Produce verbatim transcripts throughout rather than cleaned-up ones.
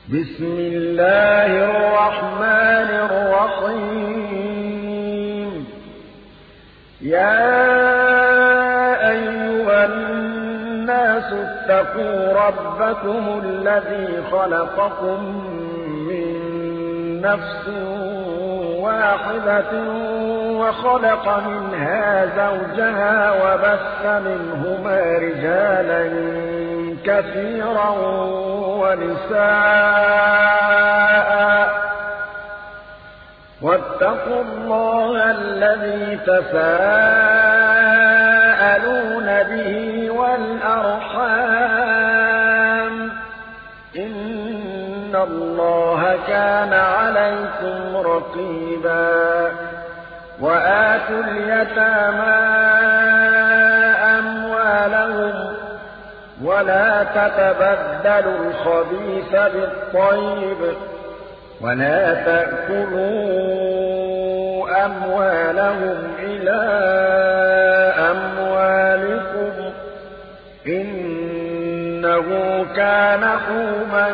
بسم الله الرحمن الرحيم يا أيها الناس اتقوا ربكم الذي خلقكم من نفس واحدة وخلق منها زوجها وبث منهما رجالا كثيرا ونساء واتقوا الله الذي تساءلون به والأرحام إن الله كان عليكم رقيبا وآتوا اليتامى أموالهم ولا تتبدلوا الخبيث بالطيب ولا تأكلوا أموالهم إلى أموالكم إنه كان حوما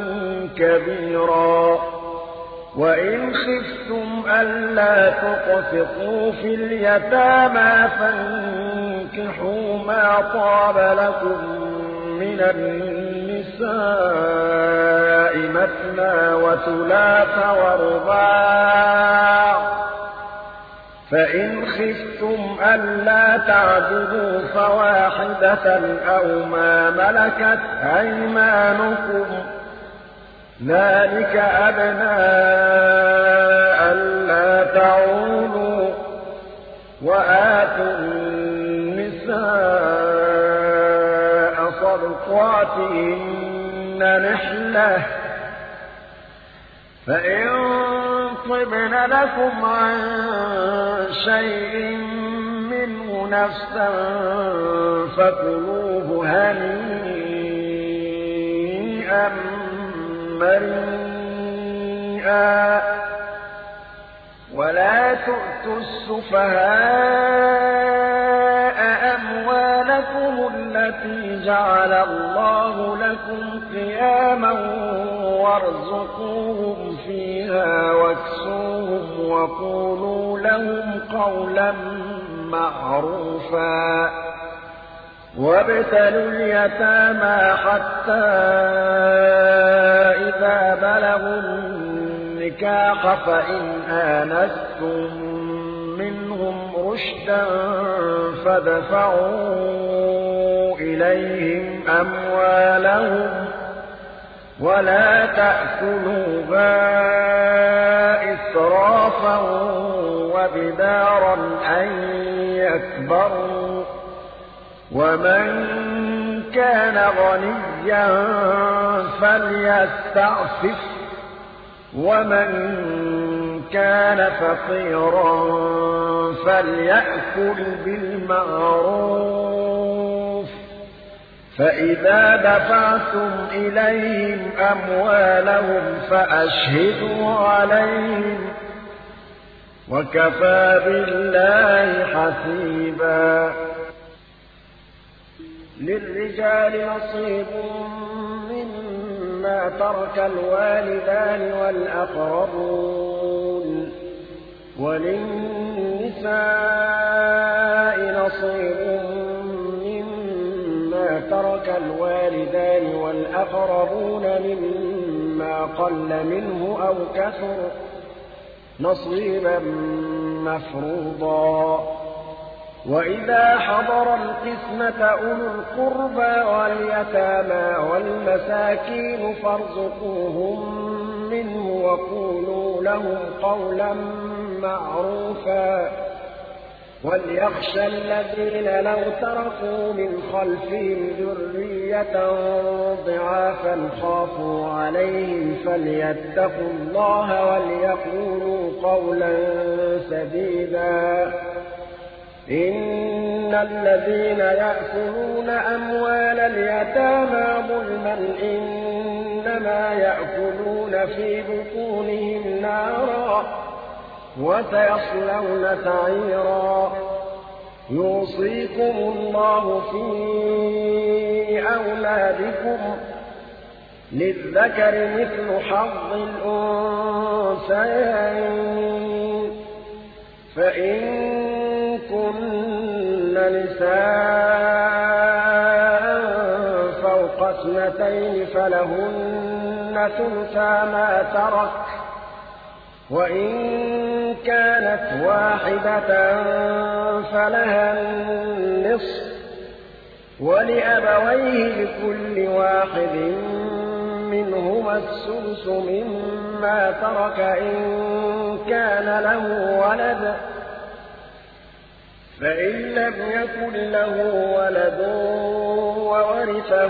كبيرا وإن خفتم ألا تقسطوا في اليتامى فانكحوا ما طاب لكم من النساء مثنى وثلاث ورباع فإن خفتم ألا تعدلوا فواحدة أو ما ملكت أيمانكم ذلك أدنى ألا تعولوا وآتوا النساء صدقاتهن نحلة فإن طبن لكم عن شيء منه نفسا فكلوه هنيئا مريئا ولا تؤتوا السفهاء أموالكم التي جعل الله لكم قياما وارزقوهم فيها واكسوهم وقولوا لهم قولا معروفا وابتلوا اليتامى حتى إذا بلغوا النكاح فإن آنستم منهم رشدا فادفعوا إليهم أموالهم ولا تأكلوها إسرافا وبدارا أن يكبروا ومن كان غنيا فليستعفف ومن كان فقيرا فليأكل بالمعروف فإذا دفعتم إليهم أموالهم فأشهدوا عليهم وكفى بالله حسيبا للرجال نصيب مما ترك الوالدان والأقربون وللنساء نصيب مما ترك الوالدان والأقربون مما قل منه أو كثر نصيبا مفروضا وإذا حضر القسمة أولو القربى واليتامى والمساكين فارزقوهم منه وقولوا لهم قولا معروفا وليخشى الذين لو تركوا من خلفهم ذرية ضعافا خافوا عليهم فليتقوا الله وليقولوا قولا سديدا إن الذين يأكلون أموال اليتامى ظلما إنما يأكلون في بطونهم نارا وسيصلون سعيرا يوصيكم الله في أولادكم للذكر مثل حظ الأنثيين فإن كن نساء فوق اثنتين فلهن ثلثا ما ترك وإن كانت واحدة فلها النصف ولأبويه لكل واحد منهما السدس مما ترك إن كان له ولد فإن لم يكن له ولد وورثه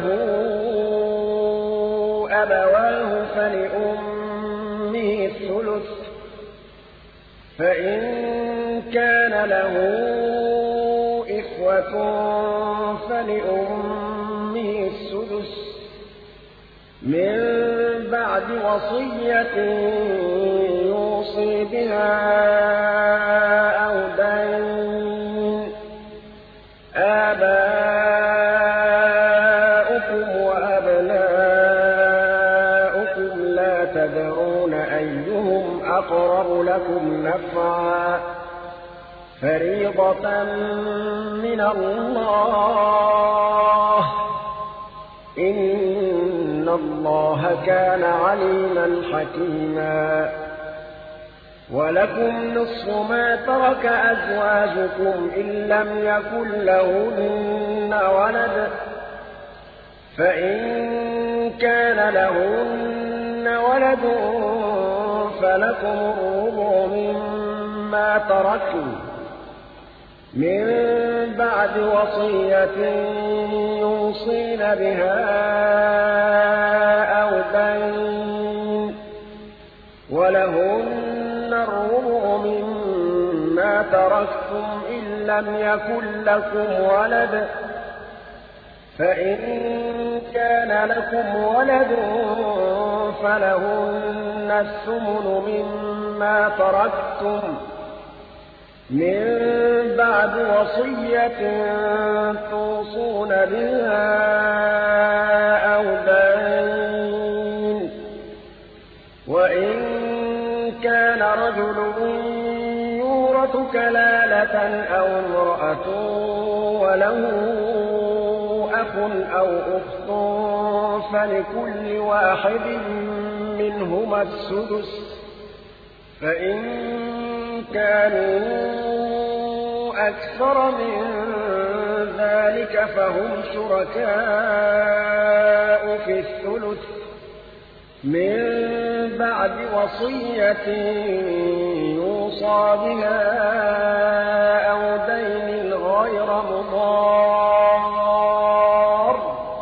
أبواه فلأمه الثلث فإن كان له إخوة فلأمه السدس من بعد وصية يوصي بها أو دين آباؤكم وأبناؤكم لا تدرون أيهم أقرب لكم نفعا فريضة من الله إن الله كان عليما حكيما ولكم نصف ما ترك أزواجكم إن لم يكن لهن ولد فإن كان لهن ولد فلكم الربع مما تركوا من بعد وصية يوصين بها أو دين ولهن الربع مما تركتم إن لم يكن لكم ولد فإن كان لكم ولد فلهن الثمن مما تركتم من بعد وصية توصون بها أو دين وإن كان رجل يورث كلالة أو امرأة وله أخ أو أخت فلكل واحد منهما السدس فإن كانوا أكثر من ذلك فهم شركاء في الثلث من بعد وصية يوصى بها أو دين غير مضار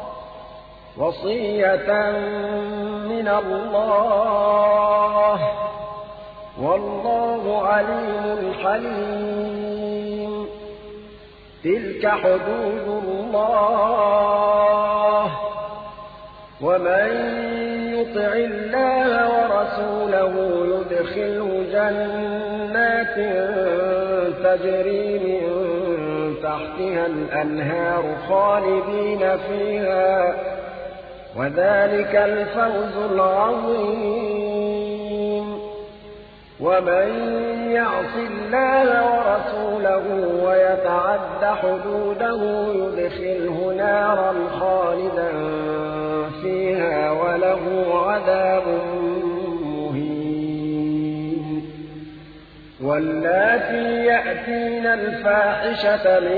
وصية من الله والله عليم حليم تلك حدود الله ومن يطع الله ورسوله يدخله جنات تجري من تحتها الأنهار خالدين فيها وذلك الفوز العظيم ومن يعص الله ورسوله ويتعد حدوده يدخله نارا خالدا فيها وله عذاب مهين واللاتي يأتين الفاحشة من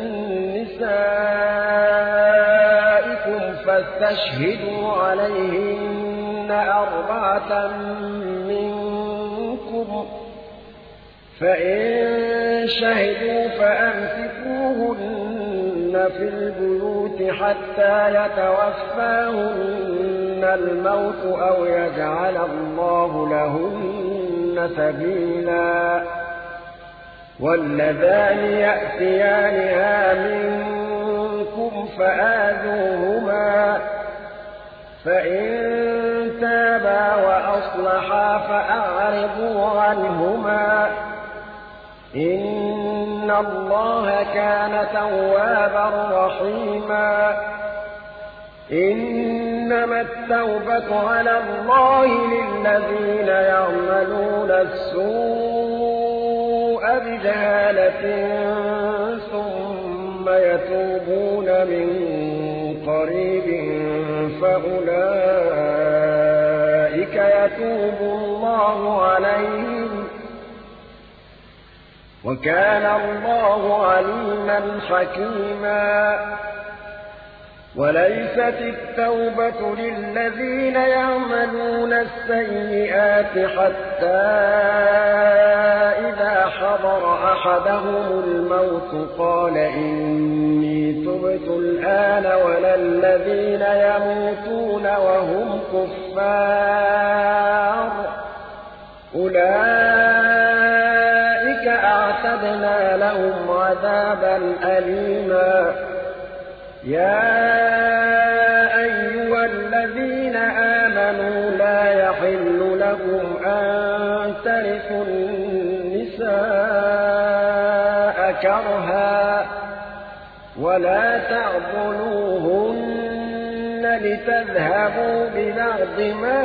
نسائكم فاستشهدوا عليهن أربعة منكم فإن شهدوا فأمسكوهن في البيوت حتى يتوفاهن الموت أو يجعل الله لهن سبيلا واللذان يأتيانها منكم فآذوهما فإن تابا وأصلحا فأعرضوا عنهما إن الله كان توابا رحيما إنما التوبة على الله للذين يعملون السوء بجهالة ثم يتوبون من قريب فأولئك يتوب الله عليهم وكان الله عليما حكيما وليست التوبة للذين يعملون السيئات حتى إذا حضر أحدهم الموت قال إني تبت الآن ولا الذين يموتون وهم كفار أولئك أعتدنا لهم عذابا أليما يا أيها الذين آمنوا لا يحل لكم أن ترثوا النساء كرها ولا تعضلوهن لتذهبوا ببعض ما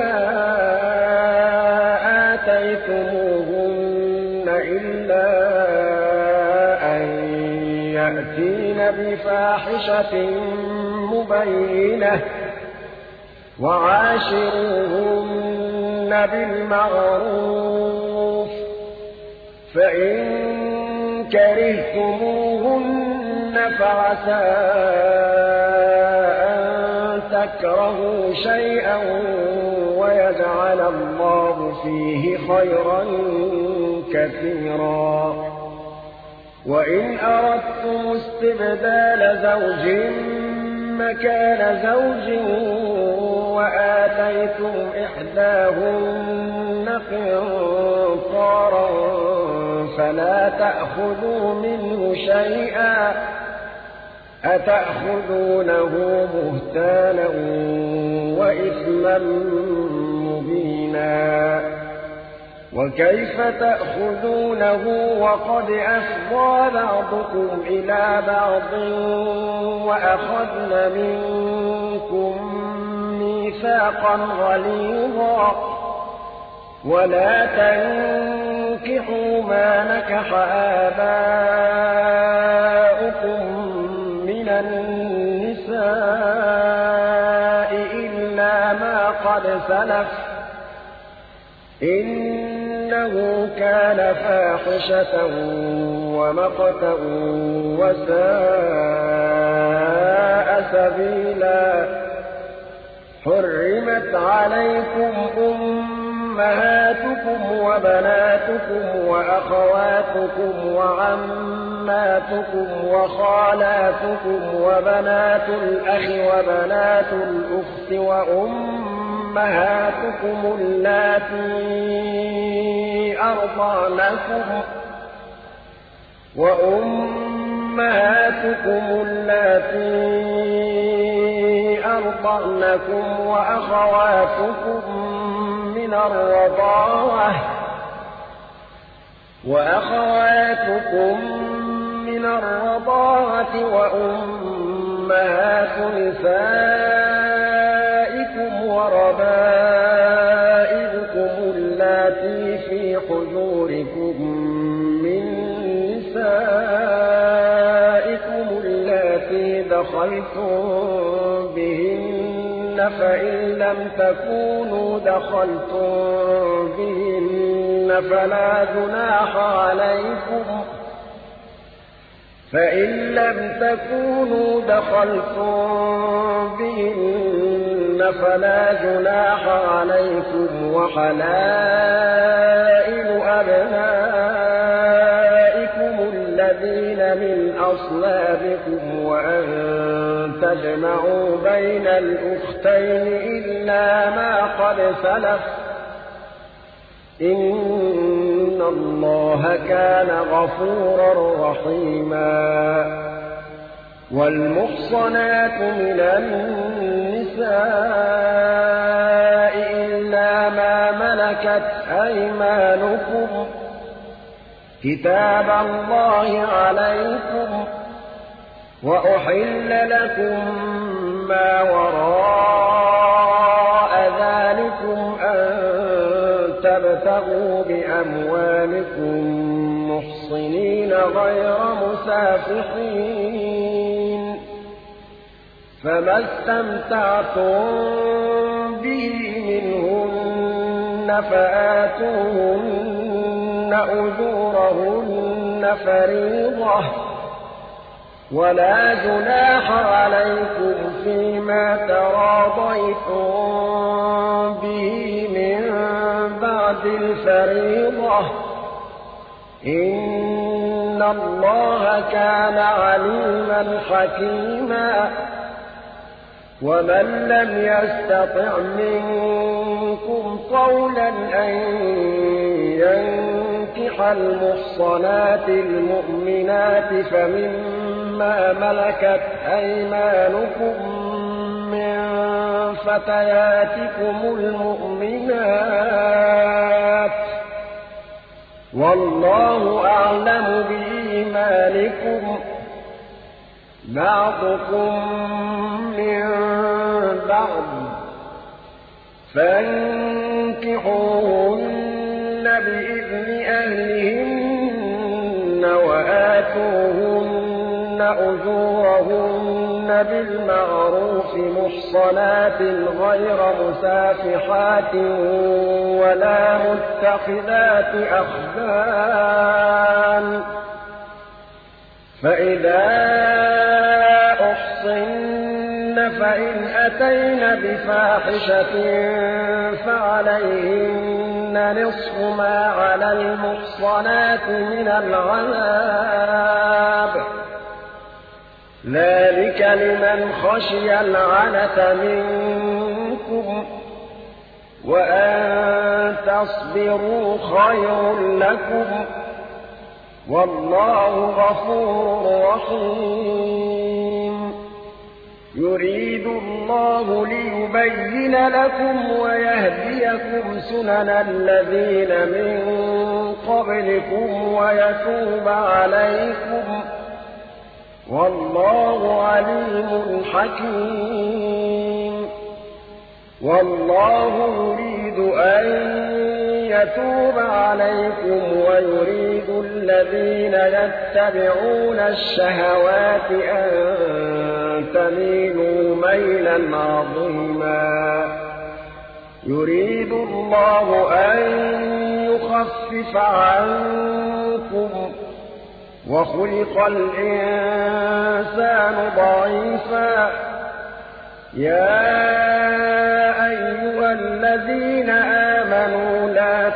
آتيتموهن إلا أن يأتين بفاحشة مبينة وعاشروهن بالمعروف فإن كرهتموهن فعسى أن تكرهوا شيئا ويجعل الله فيه خيرا كثيرا وإن أردتم استبدال زوج مكان زوج وآتيتم إحداهن قنطارا فلا تأخذوا منه شيئا أتأخذونه بهتانا وإثما مبينا وكيف تأخذونه وقد أفضى بعضكم إلى بعض وأخذن منكم ميثاقا غليظا ولا تنكحوا ما نكح آباؤكم من النساء إلا ما قد سلف إنه كان فاحشة ومقتا وساء سبيلا حرمت عليكم أمهاتكم وبناتكم وأخواتكم وعماتكم وخالاتكم وبنات الأخ وبنات الأخت وأمهاتكم اللاتي أرضعنكم وأمهاتكم اللاتي أرضعنكم وأخواتكم من الرضاعة وأخواتكم من الرضاعة وأمهات نسائكم وربائبكم اللاتي في حجوركم من نسائكم اللاتي دخلتم بهن فإن لم تكونوا دخلتم بهن فلا جناح عليكم فإن لم تكونوا دخلتم بهن فلا جناح عليكم وحلائل أبنائكم الذين من أصلابكم وأن تجمعوا بين الأختين إلا ما قد سلف إن الله كان غفورا رحيما والمحصنات من النساء إلا ما ملكت أيمانكم كتاب الله عليكم وأحل لكم ما وراء ذلكم أن تبتغوا بأموالكم محصنين غير مسافحين فما استمتعتم به منهن فآتوهن أجورهن فريضة ولا جناح عليكم فيما تراضيتم به من بعد الفريضة إن الله كان عليما حكيما ومن لم يستطع منكم قولا أن ينكح المحصنات المؤمنات فمما ملكت أيمانكم من فتياتكم المؤمنات والله أعلم بإيمانكم بعضكم من بعض فانكحوهن بإذن أهلهن وآتوهن أجورهن بالمعروف محصنات غير مسافحات ولا متخذات أخدان فإذا أحصن فإن أتين بفاحشة فعليهن نصف ما على المحصنات من العذاب ذلك لمن خشي العنة منكم وأن تصبروا خير لكم والله غفور رحيم يريد الله ليبين لكم ويهديكم سنن الذين من قبلكم ويتوب عليكم والله عليم حكيم والله يريد أن يتوب عليكم ويريد الذين يتبعون الشهوات أن تميلوا ميلا عظيما يريد الله أن يخفف عنكم وخلق الإنسان ضعيفا يا أيها الذين آمنوا لا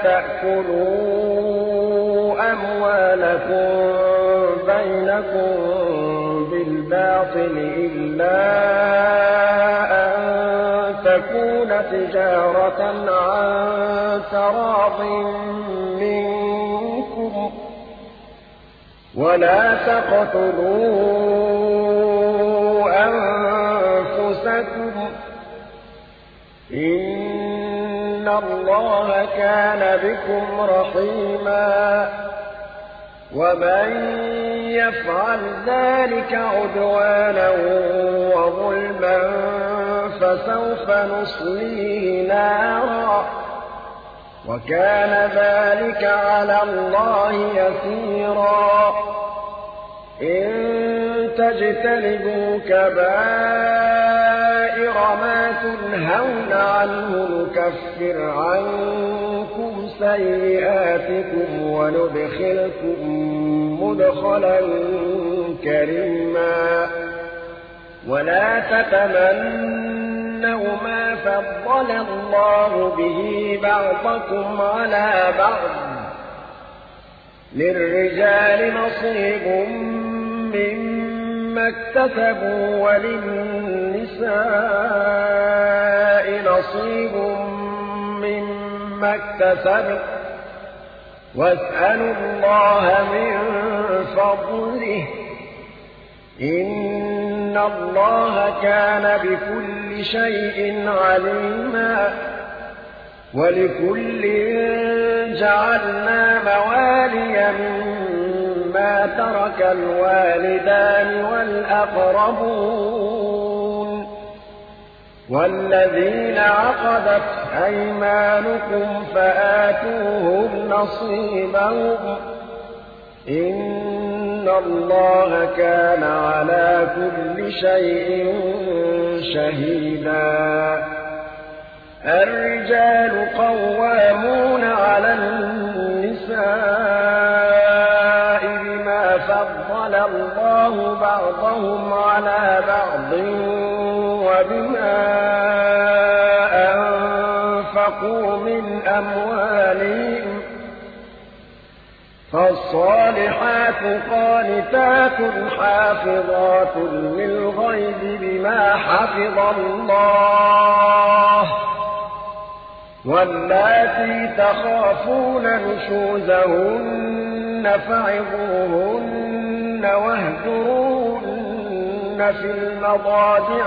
تأكلوا أموالكم بينكم بالباطل إلا أن تكون تجارة عن تراض منكم ولا تقتلوا أنفسكم إن الله كان بكم رحيما ومن يفعل ذلك عدوانا وظلما فسوف نصليه نارا وكان ذلك على الله يسيرا إن تجتنبوا كبائر ما تنهون عنه نكفر عنكم سيئاتكم وندخلكم مدخلا كريما ولا تتمنوا ما فضل الله به بعضكم على بعض للرجال نصيب مما اكتسبوا وللنساء نصيب مما اكتسبوا واسألوا الله من فضله إن الله كان بكل شيء عليما ولكل جعلنا موالي مما ترك الوالدان والأقربون والذين عقدت أيمانكم فآتوهم نصيبهم إن الله كان على كل شيء شهيدا الرجال قوامون على النساء بما فضل الله بعضهم على بعض وبما أنفقوا من أموالهم فالصالحات قانتات حافظات للغيب بما حفظ الله واللاتي تخافون نشوزهن فعظوهن واهجروهن في المضاجع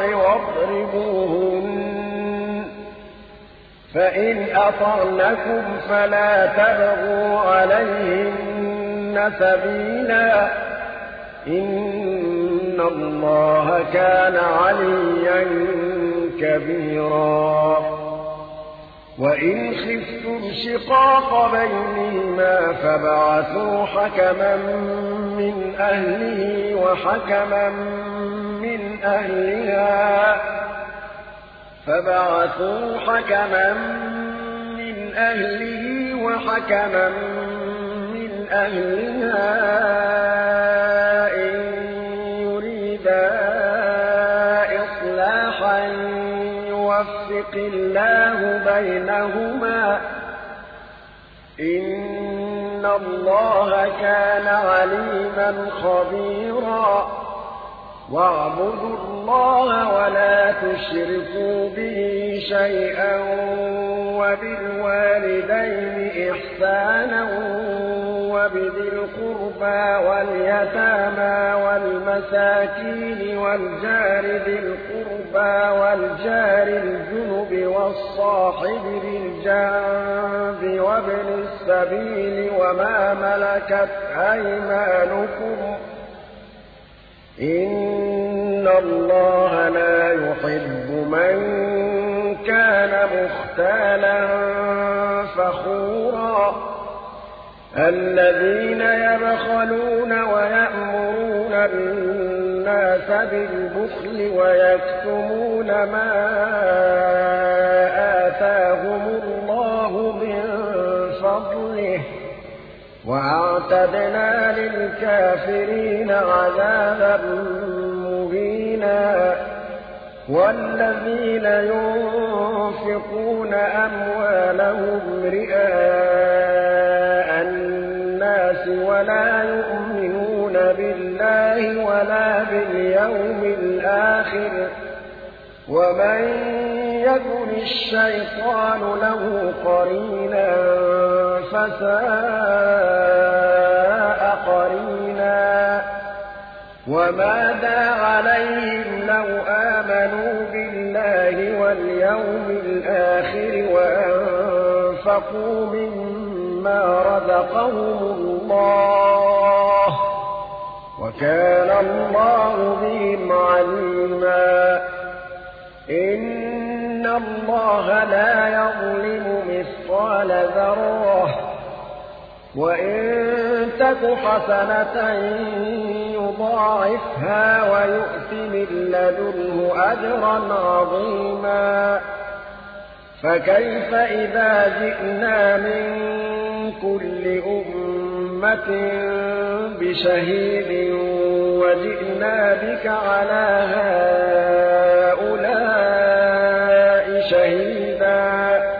واضربوهن فإن أطعنكم فلا تبغوا عليهن سبيلا إن الله كان عليا كبيرا وإن خفتم شقاق بينهما فابعثوا حكما من أهله وحكما من أهلها فابعثوا حكما من أهله وحكما من أهلها إن يريدا إصلاحا يوفق الله بينهما إن الله كان عليما خبيرا واعبدوا الله ولا تشركوا به شيئا وبالوالدين إحسانا وبذي القربى واليتامى والمساكين والجار ذي القربى والجار الجنب والصاحب بالجنب وابن السبيل وما ملكت أيمانكم إن الله لا يحب من كان مختالا فخورا الذين يبخلون ويأمرون الناس بالبخل ويكتمون ما آتاهم الله من فضله وأعتدنا للكافرين عذابا مهينا والذين ينفقون أموالهم رئاء الناس ولا يؤمنون بالله ولا باليوم الآخر ومن يكن الشيطان له قرينا فساء قرينا وماذا عليهم لو آمنوا بالله واليوم الآخر وأنفقوا مما رزقهم الله وكان الله بهم عليما إن الله لا يظلم مثقال ذرة وإن تك حسنة يضاعفها ويؤت من لدنه أجرا عظيما فكيف إذا جئنا من كل أمة بشهيد وجئنا بك على هؤلاء شهيدا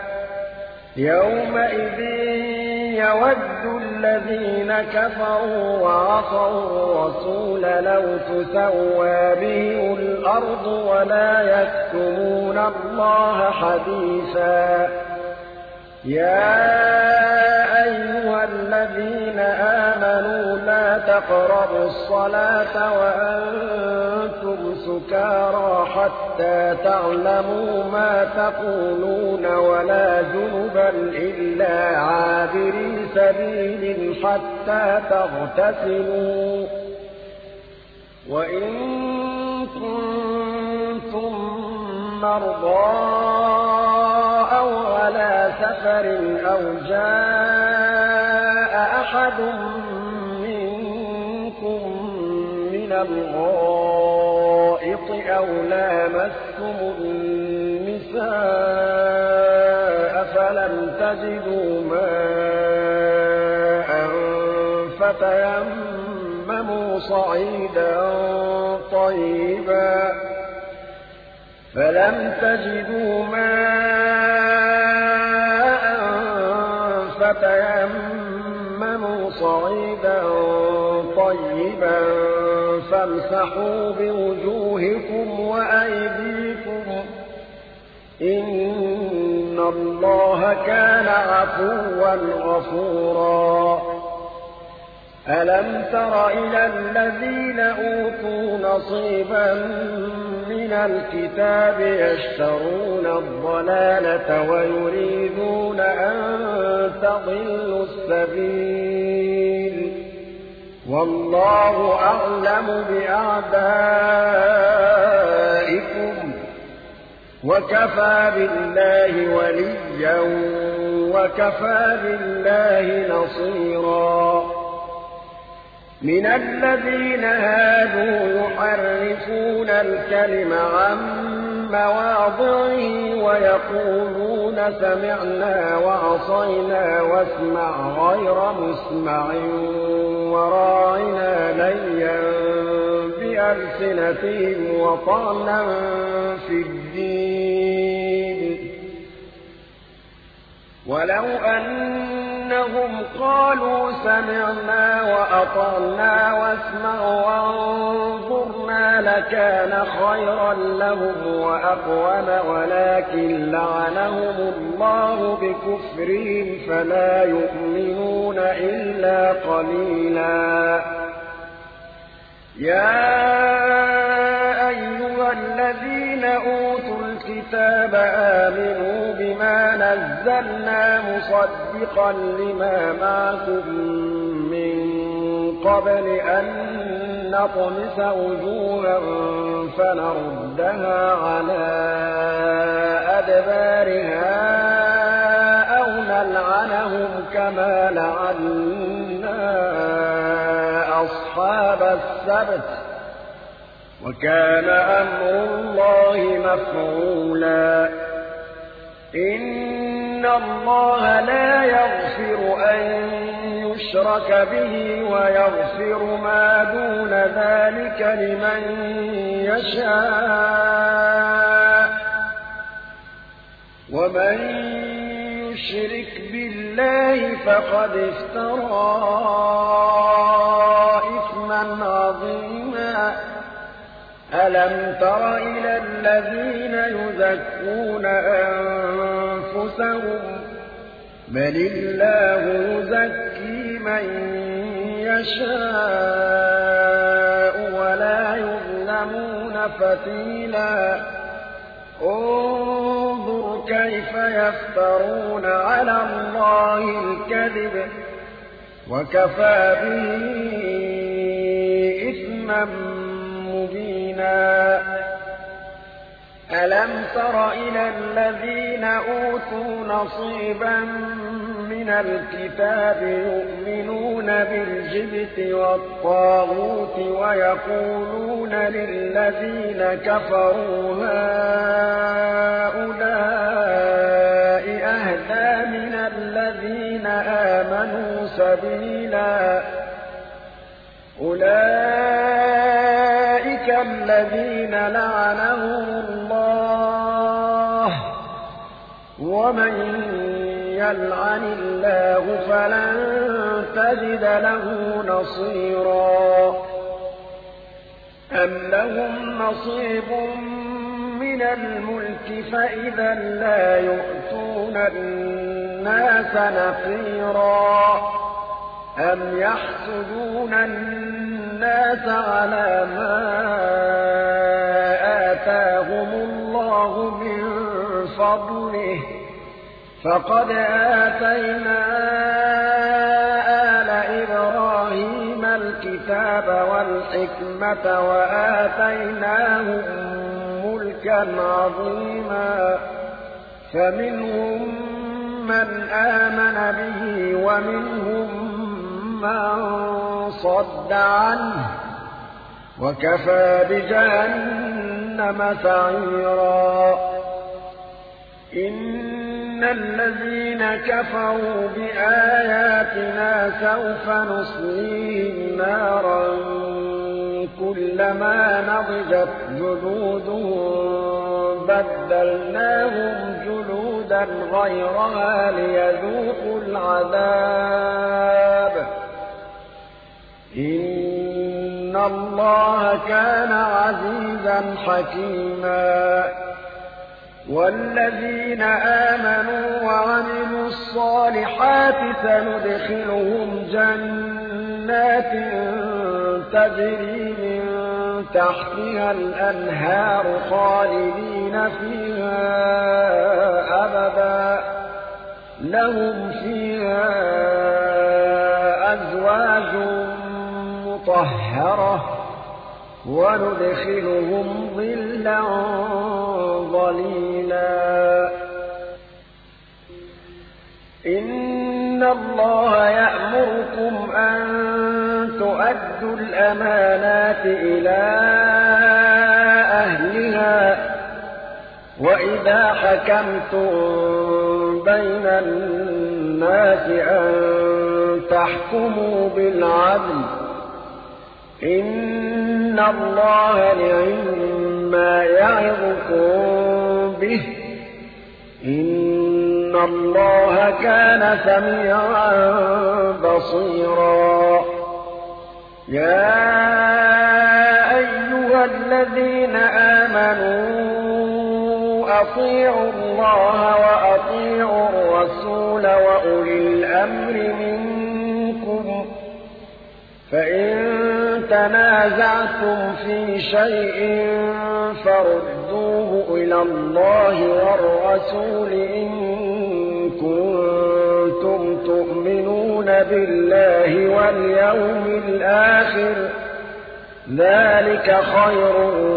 يومئذ يود الذين كفروا وعصوا الرسول لو تسوى بهم الأرض ولا يكتمون الله حديثا يا أيها الذين آمنوا لا تقربوا الصلاة وأنتم سكارى حتى تعلموا ما تقولون ولا جنبا إلا عابري سبيل حتى تغتسلوا وإن كنتم مرضى أو على سفر أو جاء أحد منكم من الغائط أو لامستم النساء فلم تجدوا ماء فتيمموا صعيدا طيبا فلم تجدوا ماء فتيمموا صعيدا طيبا فامسحوا بوجوهكم وأيديكم إن الله كان عفوا غفورا ألم تر إلى الذين أوتوا نصيبا من الكتاب يشترون الضلالة ويريدون أن تضلوا السبيل والله أعلم بأعدائكم وكفى بالله وليا وكفى بالله نصيرا من الذين هادوا يحرفون الكلم عن مواضعه ويقولون سمعنا وعصينا واسمع غير مسمع وراعنا ليا بألسنتهم وطعنا في الدين ولو أنهم قالوا سمعنا وأطعنا واسمع وانظرنا لكان خيرا لهم وأقوم ولكن لعنهم الله بكفرهم فلا يؤمنون إلا قليلا يا أيها الذين أوتوا الكتاب آمنوا بما نزلنا مصدقا لما معكم من قبل أن نطمس وجوها فنردها على أدبارها أو نلعنهم كما لعنا أصحاب السبت وكان أمر الله مفعولا إن الله لا يغفر أن يشرك به ويغفر ما دون ذلك لمن يشاء ومن يشرك بالله فقد افترى إثما عظيما ألم تر إلى الذين يزكون أنفسهم بل الله يزكي من يشاء ولا يظلمون فتيلا انظر كيف يفترون على الله الكذب وكفى به إثما مبينا ألم تر إلى الذين أوتوا نصيبا من الكتاب يؤمنون بالجبت والطاغوت ويقولون للذين كفروا هؤلاء أهدى من الذين آمنوا سبيلا أولئك الذين لعنهم الله ومن يلعن الله فلن تجد له نصيرا أم لهم نصيب من الملك فإذا لا يؤتون الناس نقيرا أم يحسدون الناس على ما آتاهم الله من فضله فقد آتينا آل إبراهيم الكتاب والحكمة وآتيناهم ملكا ملكا عظيما فمنهم من آمن به ومنهم من صد عنه وكفى بجهنم سعيرا إن الذين كفروا بآياتنا سوف نصليهم نارا كلما نضجت جلودهم بدلناهم جلودا غيرها ليذوقوا العذاب إن الله كان عزيزا حكيما والذين آمنوا وعملوا الصالحات سندخلهم جنات تجري من تحتها الأنهار خالدين فيها أبدا لهم فيها أزواج مطهرة وندخلهم ظلا ظليلا إن الله يأمركم أن تؤدوا الأمانات إلى أهلها وإذا حكمتم بين الناس أن تحكموا بالعدل إن الله نعم يعظكم به إن الله كان سميعا بصيرا يا أيها الذين آمنوا أطيعوا الله وأطيعوا الرسول وأولي الأمر منكم فإن تنازعتم في شيء فردوه إلى الله والرسول إن كنتم تؤمنون بالله واليوم الآخر ذلك خير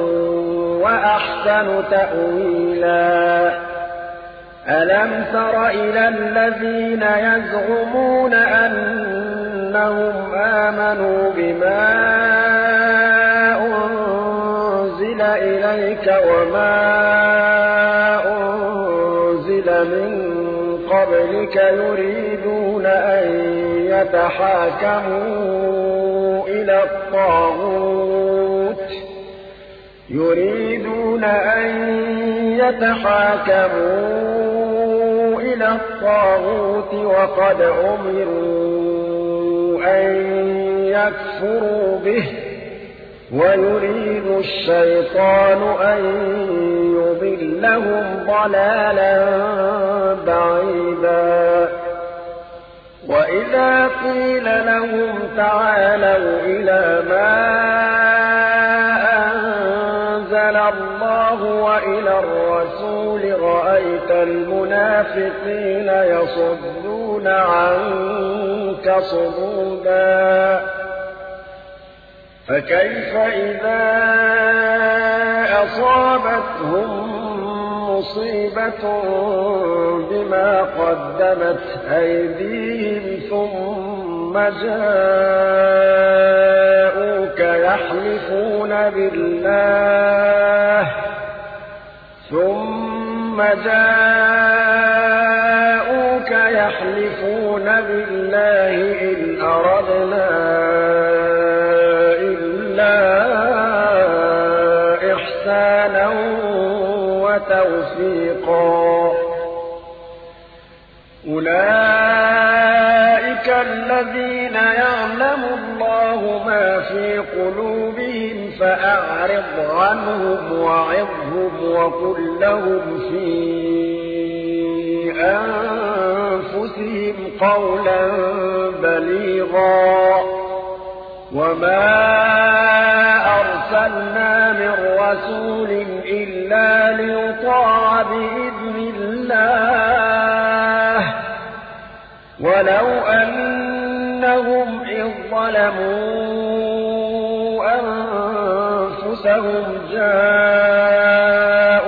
وأحسن تأويلا ألم تر إلى الذين يزعمون أنهم آمنوا بما أنزل إليك وما أنزل من قبلك يريدون أن يتحاكموا إلى الطاغوت يريدون أن يتحاكموا إلى الطاغوت وقد أمروا أن يكفروا به ويريد الشيطان أن يضلهم ضلالا بعيدا وإذا قيل لهم تعالوا إلى ما أنزل الله وإلى الرسول رأيت المنافقين يصدون عنك صدودا فكيف إذا أصابتهم مصيبة بما قدمت أيديهم ثم جاءوك يحلفون بالله ثم جاءوك يحلفون بالله إن أردنا إلا إحسانا وتوفيقا أولئك الذين يعلم الله ما في قلوبهم فأعرض عنهم وعظهم وقل لهم في أنفسهم قولا بليغا وما أرسلنا من رسول إلا ليطاع بإذن الله ولو أنهم إذ ظلموا أنفسهم جاءوك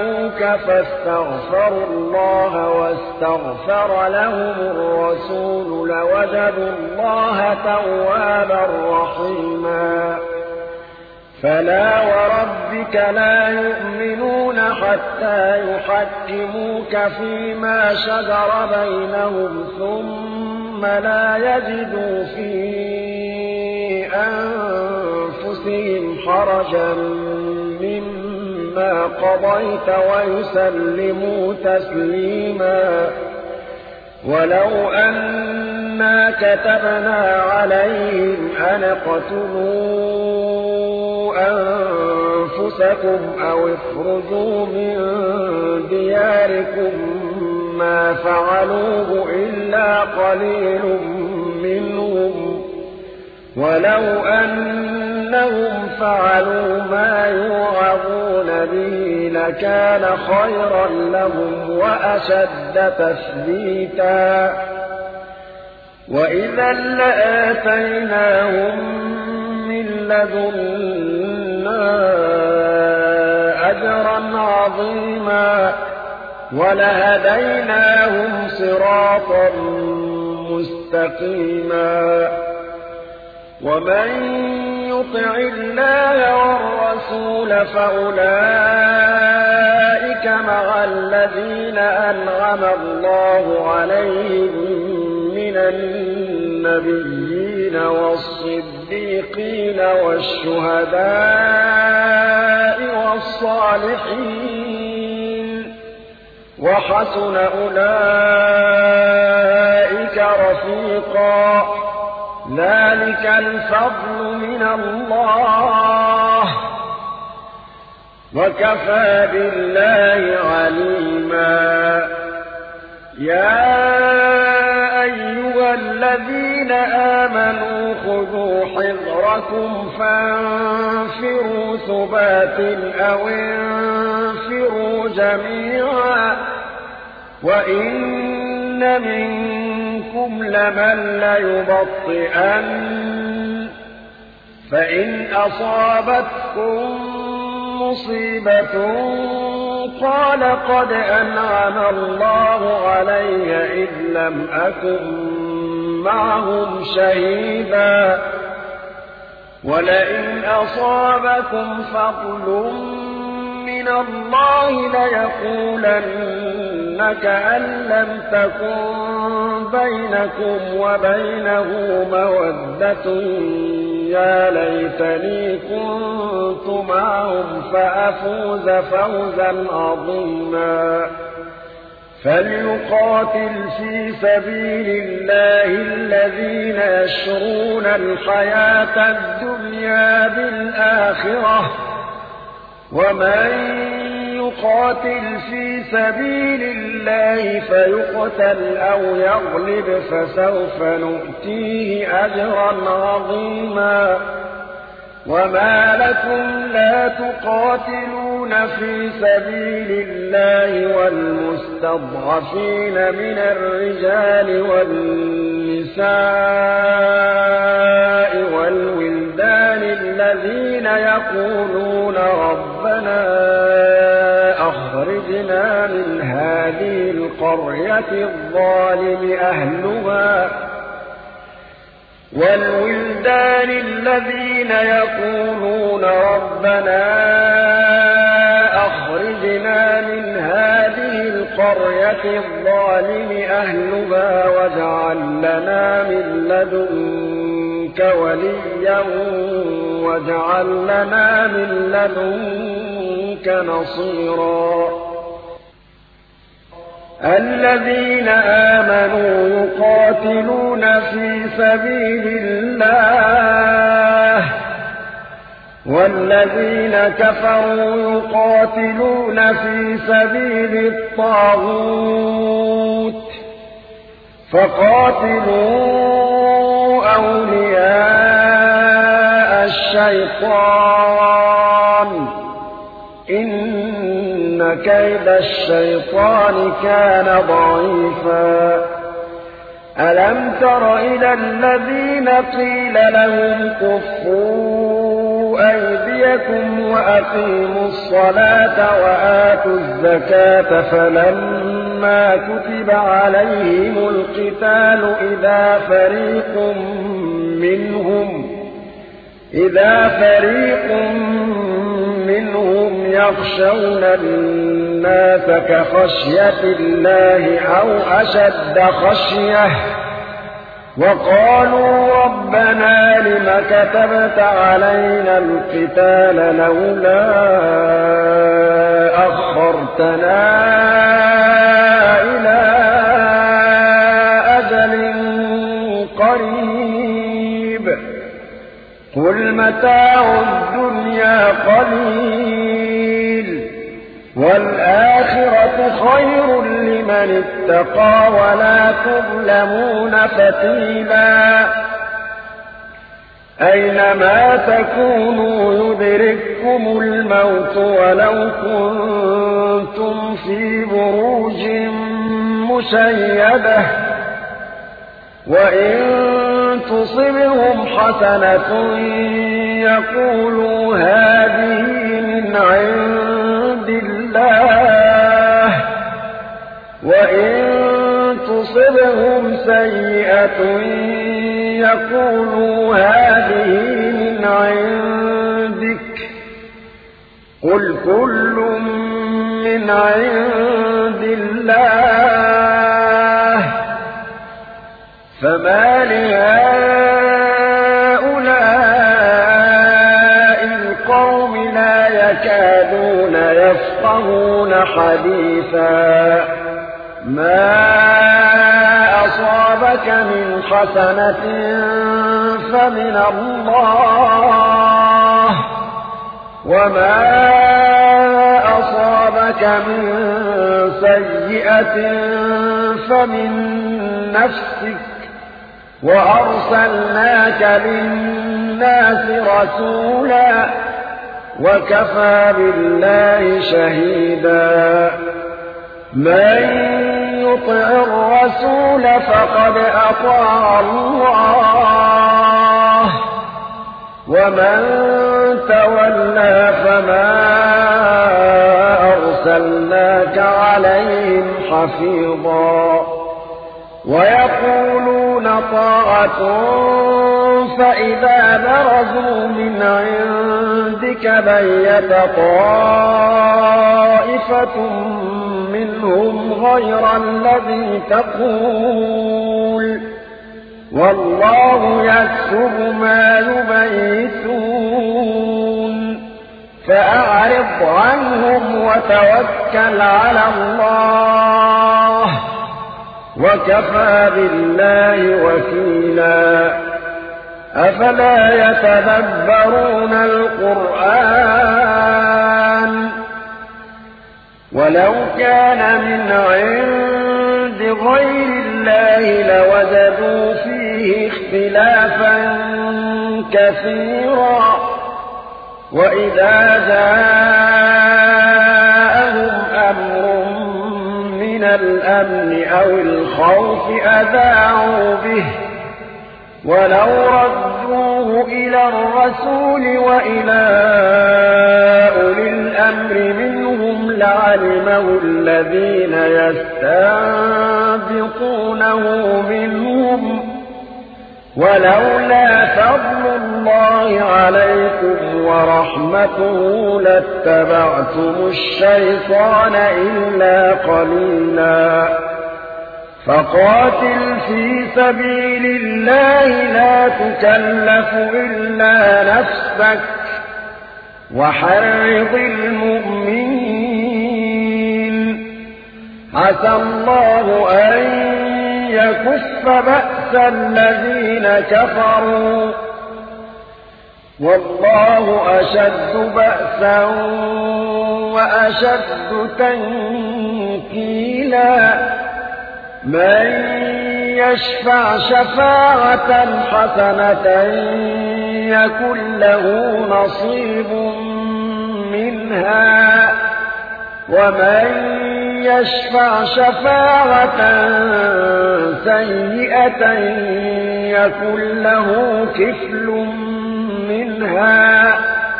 فاستغفروا الله واستغفر لهم الرسول لوجدوا الله توابا رحيما فلا وربك لا يؤمنون حتى يحكموك فيما شجر بينهم ثم لا يجدوا في أنفسهم حرجا مما قضيت ويسلموا تسليما ولو أنا كتبنا عليهم أن اقتلوا أنفسكم أو اخرجوا من دياركم ما فعلوه إلا قليل منهم ولو أنهم فعلوا ما يوعظون به لكان خيرا لهم وأشد تثبيتا وإذا لآتيناهم من لدنا أجرا عظيما ولهديناهم صراطا مستقيما ومن يطع الله والرسول فأولئك مع الذين أنعم الله عليهم من النبيين والصديقين والشهداء والصالحين وحسن أولئك رفيقا ذلك الفضل من الله وكفى بالله عليما يا أيها الذين آمنوا خذوا حذركم فانفروا ثبات أو انفروا جميعا وإن منكم لمن ليبطئن فإن أصابتكم مصيبة قال قد أنعم الله علي إذ لم أكن معهم شهيدا ولئن أصابكم فضل من الله ليقولن كأن لم تكن بينكم وبينه مودة يا ليتني كنت معهم فأفوز فوزا عظيما فليقاتل في سبيل الله الذين يشرون الحياة الدنيا بالآخرة ومن يقاتل في سبيل الله فيقتل أو يغلب فسوف نؤتيه أجرا عظيما وما لكم لا تقاتلون في سبيل الله والمستضعفين من الرجال والنساء والولدان الذين يقولون ربنا أخرجنا من هذه القرية الظالم أهلها والولدان الذين يقولون ربنا أخرجنا من هذه القرية الظالم أهلها واجعل لنا من لدنك وليا واجعل لنا من لدنك نصيرا الذين آمنوا يقاتلون في سبيل الله والذين كفروا يقاتلون في سبيل الطاغوت فقاتلوا أولياء الشيطان إن كيد الشيطان كان ضعيفا ألم تر إلى الذين قيل لهم كفوا أيديكم وأقيموا الصلاة وآتوا الزكاة فلما كتب عليهم القتال إذا فريق منهم إذا فريق منهم يخشون الناس كخشية الله أو أشد خشية وقالوا ربنا لم كتبت علينا القتال لولا أخرتنا إلى أجل قريب قل متاع الدنيا قليل والآخرة خير لمن اتقى ولا تظلمون فتيلا أينما تكونوا يدرككم الموت ولو كنتم في بروج مشيدة وإن تصبهم حسنة يقولوا هذه من عند الله وإن تصبهم سيئة يقولوا هذه من عندك قل كل من عند الله فما لهؤلاء القوم لا يكادون يفقهون حديثا ما أصابك من حسنة فمن الله وما أصابك من سيئة فمن نفسك وأرسلناك للناس رسولا وكفى بالله شهيدا من يطع الرسول فقد أطاع الله ومن تولى فما أرسلناك عليهم حفيظا ويقولون طاعة فإذا برزوا من عندك بيت طائفة منهم غير الذي تقول والله يكتب ما يبيتون فأعرض عنهم وتوكل على الله وكفى بالله وكيلا أفلا يتدبرون القرآن ولو كان من عند غير الله لوجدوا فيه اختلافا كثيرا وإذا جاءهم أمر من الأمن أو الخوف أذاعوا به ولو ردوه إلى الرسول وإلى أولي الأمر منهم لعلمه الذين يستنبطونه منهم ولولا فضل الله عليكم ورحمته لاتبعتم الشيطان إلا قليلا فقاتل في سبيل الله لا تكلف إلا نفسك وحرض المؤمنين عسى الله أن يكف بأس الذين كفروا والله أشد بأسا وأشد تنكيلا من يشفع شفاعة حسنة يكن له نصيب منها ومن يشفع شفاعة سيئة يكن له كفل منها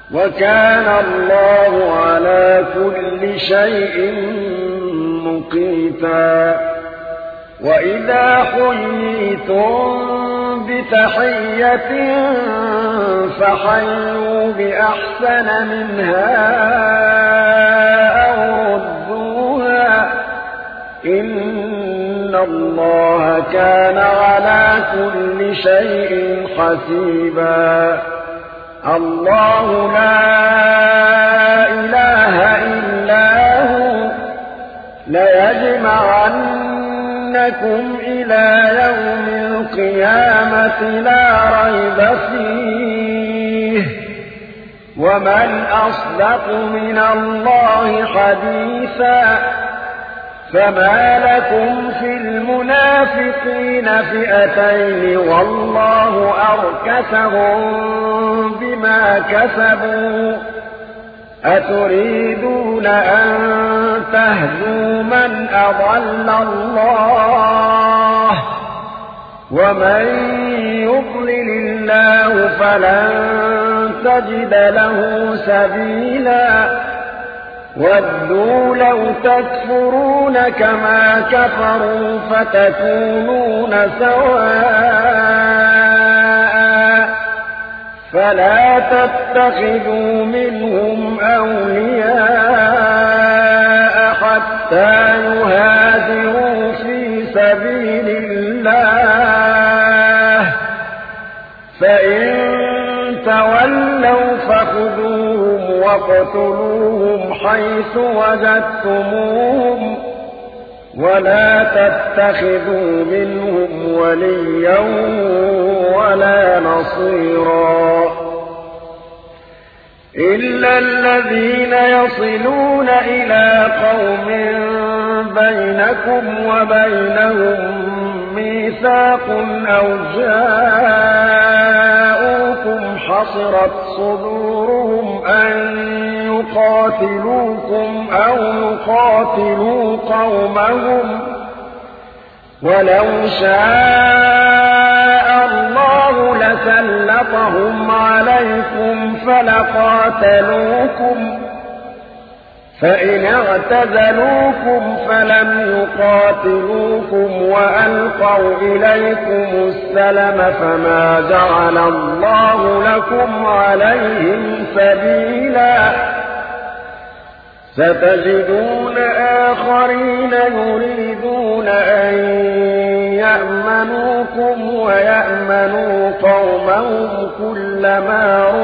وكان الله على كل شيء مقيتا. وإذا حييتم بتحية فحيوا بأحسن منها أو ردوها إن الله كان على كل شيء حسيبا. الله لا إله إلا هو ليجمعنكم إلى يوم القيامة لا ريب فيه ومن أصدق من الله حديثا. فما لكم في المنافقين فئتين والله أركسهم بما كسبوا أتريدون أن تهدوا من أضل الله ومن يضلل الله فلن تجد له سبيلا. ودوا لو تكفرون كما كفروا فتكونون سواء فلا تتخذوا منهم أولياء حتى يهاجروا في سبيل الله فإن تولوا فخذوهم واقتلوهم حيث وجدتموهم ولا تتخذوا منهم وليا ولا نصيرا إلا الذين يصلون إلى قوم بينكم وبينهم ميثاق أو جاءوكم حصرت صدورهم أن يقاتلوكم أو يقاتلوا قومهم ولو شاء الله لسلطهم عليكم فلقاتلوكم فإن اعتزلوكم فلم يقاتلوكم وألقوا إليكم السلم فما جعل الله لكم عليهم سبيلا. ستجدون آخرين يريدون أن يأمنوكم ويأمنوا قومهم كلما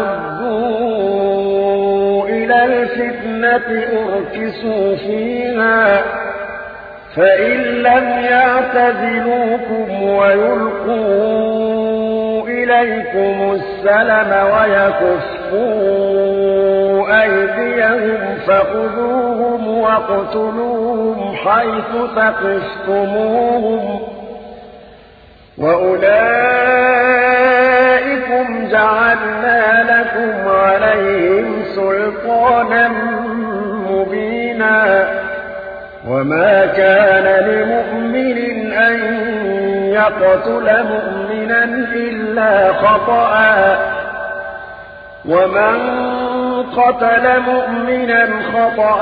ردوا إلى الفتنة أركسوا فيها فإن لم يعتزلوكم ويلقوا إليكم السلم ويكفوا أيديهم فخذوهم واقتلوهم حيث ثقفتموهم وأولئكم جعلنا لكم عليهم سلطانا مبينا. وما كان لمؤمن أن يقتل مؤمنا إلا خطأ ومن قتل مؤمنا خطأ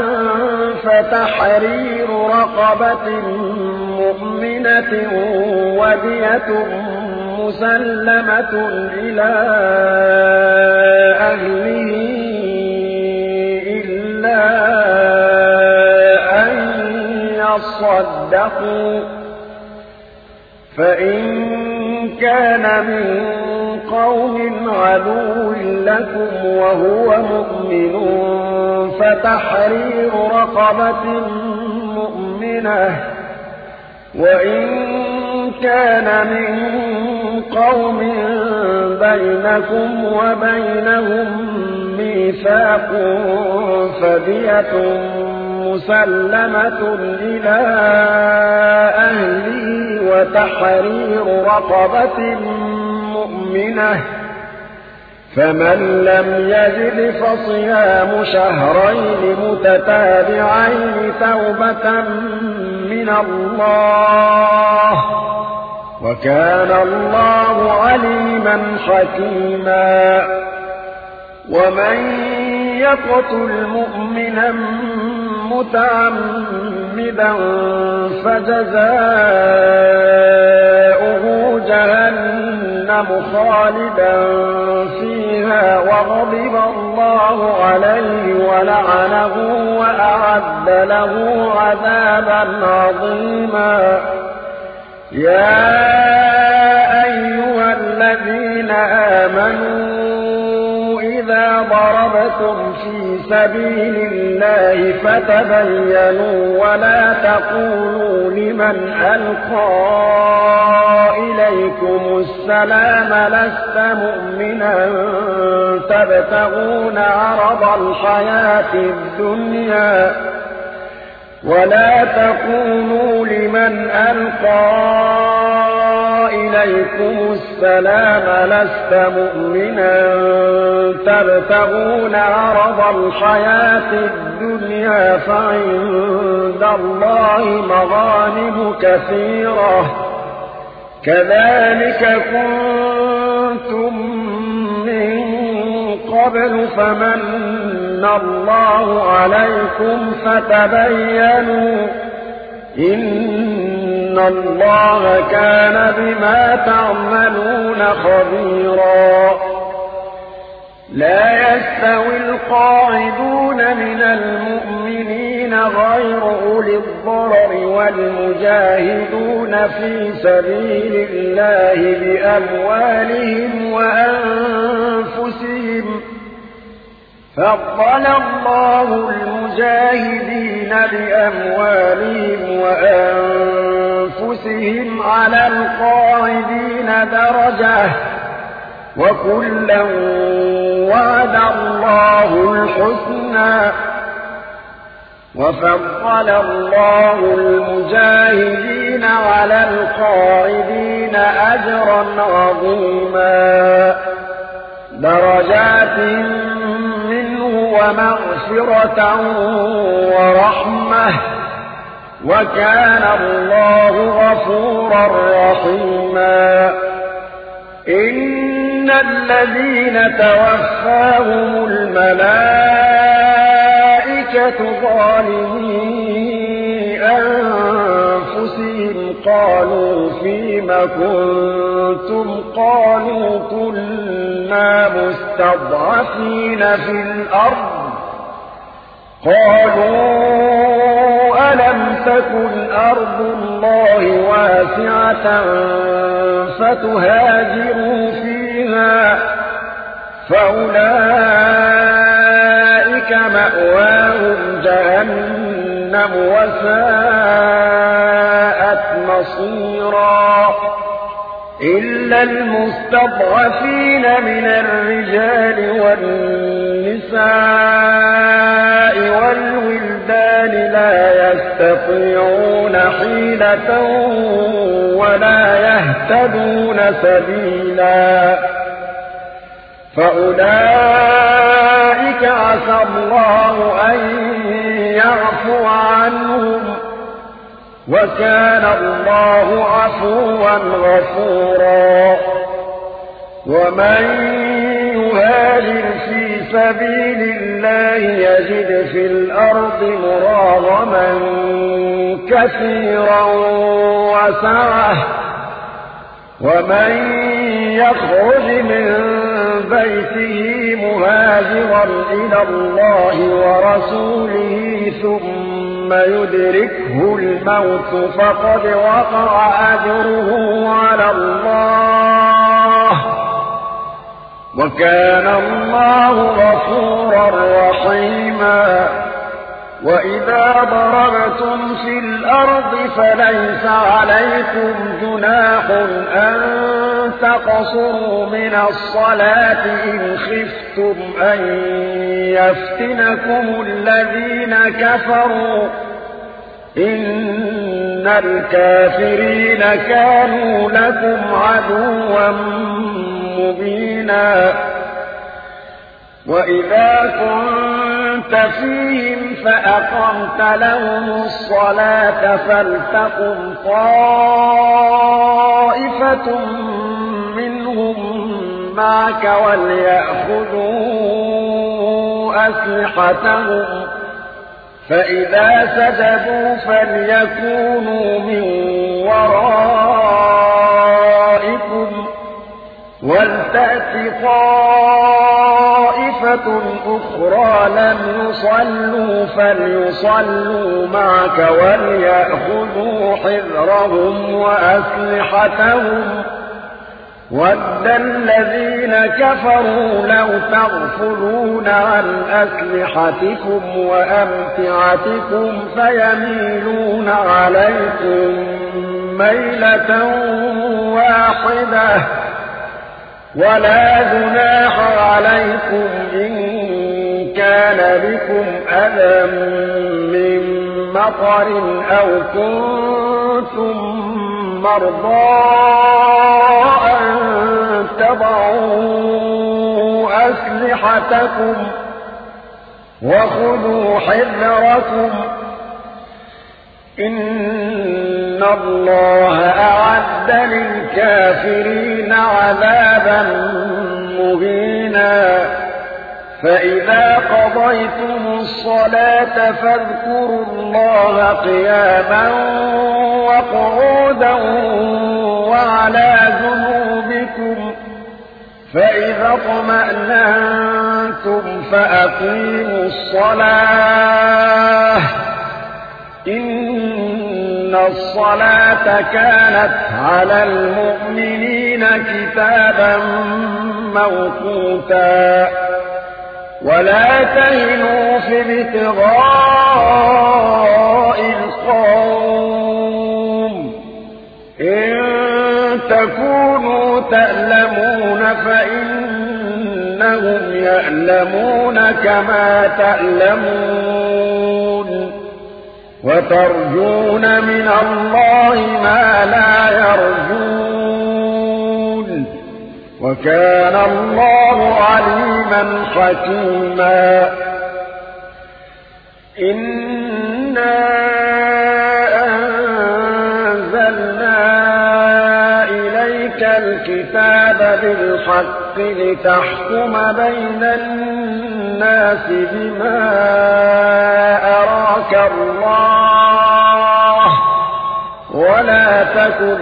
فتحرير رقبة مؤمنة ودية مسلمة إلى أهله إلا أن يصدقوا فإن كان من قوم عدو لكم وهو مؤمن فتحرير رقبة مؤمنة وإن كان من قوم بينكم وبينهم ميثاق فدية مسلمة إلى أهله وتحرير رقبة مؤمنة فمن لم يجد فصيام شهرين متتابعين توبة من الله وكان الله عليما حكيما. ومن يقتل مؤمنا متعمدا فجزاؤه جهنم خالدا فيها وغضب الله عليه ولعنه وأعد له عذابا عظيما. يا أيها الذين آمنوا إذا ضربتم في سبيل الله فتبينوا ولا تقولوا لمن ألقى إليكم السلام لست مؤمنا تبتغون عرض الحياة الدنيا ولا تقولوا لمن ألقى إليكم السلام لست مؤمنا تبتغون عرض الحياة الدنيا فعند الله مغانم كثيرة كذلك كنتم من قبل فمن الله عليكم فتبينوا إن الله كان بما تعملون خبيرا. لا يستوي القاعدون من المؤمنين غير أولي الضرر والمجاهدون في سبيل الله بأموالهم وأنفسهم فضل الله المجاهدين بأموالهم وأنفسهم على القاعدين درجة وكلا وعد الله الحسنى وفضل الله المجاهدين على القاعدين أجرا عظيما درجات منه ومغفرة ورحمة وكان الله غفورا رحيما. إن الذين توفاهم الملائكة ظالمي أنفسهم قالوا فيم كنتم قالوا كنا مستضعفين في الأرض قالوا ألم تكن أرض الله واسعة فتهاجروا فيها فأولئك مأواهم جهنم وساءت مصيرا. إلا المستضعفين من الرجال والنساء والولدان لا يستطيعون حيلة ولا يهتدون سبيلا فأولئك عسى الله أن يعفو عنهم وكان الله عفوا غفورا. ومن يهاجر في سبيل الله يجد في الأرض مراغما كثيرا وسعة ومن يخرج من بيته مهاجرا إلى الله ورسوله ثم يدركه الموت فقد وقع أجره على الله وكان الله غفورا رحيما. وإذا ضربتم في الأرض فليس عليكم جناح أن تقصروا من الصلاة إن خفتم أن يفتنكم الذين كفروا إن الكافرين كانوا لكم عدوا مبينا. وإذا كنت فيهم فأقمت لهم الصلاة فلتقم طائفة منهم معك وليأخذوا أسلحتهم فإذا سجدوا فليكونوا من ورائكم ولتأت طائفة أخرى لم يصلوا فليصلوا معك وليأخذوا حذرهم وأسلحتهم وَدَّ الَّذِينَ كَفَرُوا لَوْ تَغْفُلُونَ عَنْ أَسْلِحَتِكُمْ وَأَمْتِعَتِكُمْ فَيَمِيلُونَ عَلَيْكُمْ مَيْلَةً وَاحِدَةً وَلَا جُنَاحَ عَلَيْكُمْ إِن كَانَ بِكُمْ أَذًى مِّن مَّطَرٍ أَوْ كُنتُم مَّرْضَىٰ أَن تَضَعُوا أَسْلِحَتَكُمْ وَخُذُوا حِذْرَكُمْ إِنَّ اللَّهَ أَعَدَّ لِلْكَافِرِينَ عَذَابًا مُّهِينًا فَإِذَا قَضَيْتُمُ الصَّلَاةَ فاذكروا اللَّهَ قِيَامًا وَقُعُودًا وَعَلَى جُنُوبِكُمْ فَإِذَا اطْمَأْنَنتُمْ فَأَقِيمُوا الصَّلَاةَ إِنَّ الصَّلَاةَ كَانَتْ عَلَى الْمُؤْمِنِينَ كِتَابًا مَّوْقُوتًا وَلَا تَهِنُوا فِي ابْتِغَاءِ الْقَوْمِ إِن تَكُونُوا تَأْلَمُونَ فَإِنَّهُمْ يَأْلَمُونَ كَمَا تَأْلَمُونَ وَتَرْجُونَ مِنَ اللَّهِ مَا لَا يَرْجُونَ وَكَانَ اللَّهُ عَلِيمًا حَكِيمًا إِنَّا أَنزَلْنَا إِلَيْكَ الْكِتَابَ بِالْحَقِّ لِتَحْكُمَ بَيْنَ النَّاسِ بِمَا أَرَاكَ اللَّهُ وَلَا تَكُن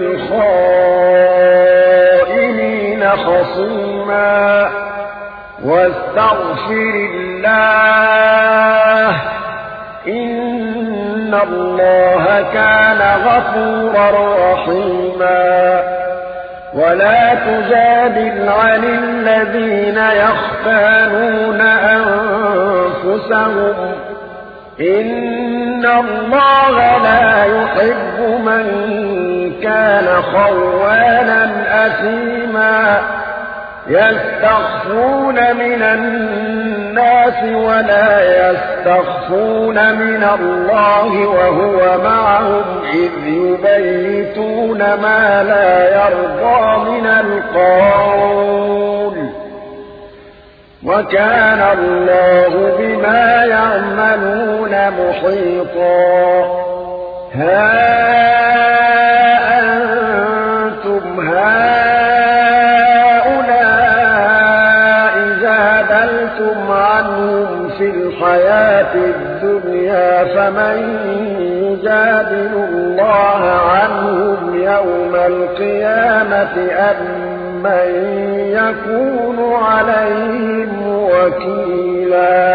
لِّلْخَائِنِينَ خَصِيمًا وَاسْتَغْفِرِ اللَّهَ إِنَّ اللَّهَ كَانَ غَفُورًا رَّحِيمًا وَلَا تُجَادِلْ عَنِ الَّذِينَ يَخْتَانُونَ أَنفُسَهُمْ إِنَّ اللَّهَ لَا يُحِبُّ مَن كَانَ خَوَّانًا أَثِيمًا يَسْتَخْفُونَ مِنَ النَّاسِ وَلَا يَسْتَخْفُونَ مِنَ اللَّهِ وَهُوَ مَعَهُمْ إِذْ يُبَيِّتُونَ مَا لَا يَرْضَىٰ مِنَ الْقَوْلِ وَكَانَ اللَّهُ بِمَا يَعْمَلُونَ مُحِيطًا هَا أَنتُمْ هَٰؤُلَاءِ جَادَلْتُمْ عَنْهُمْ فِي الْحَيَاةِ الدُّنْيَا فَمَن يُجَادِلُ اللَّهَ عَنْهُمْ يَوْمَ الْقِيَامَةِ أَم مَّن يَكُونُ عَلَيْهِمْ وَكِيلًا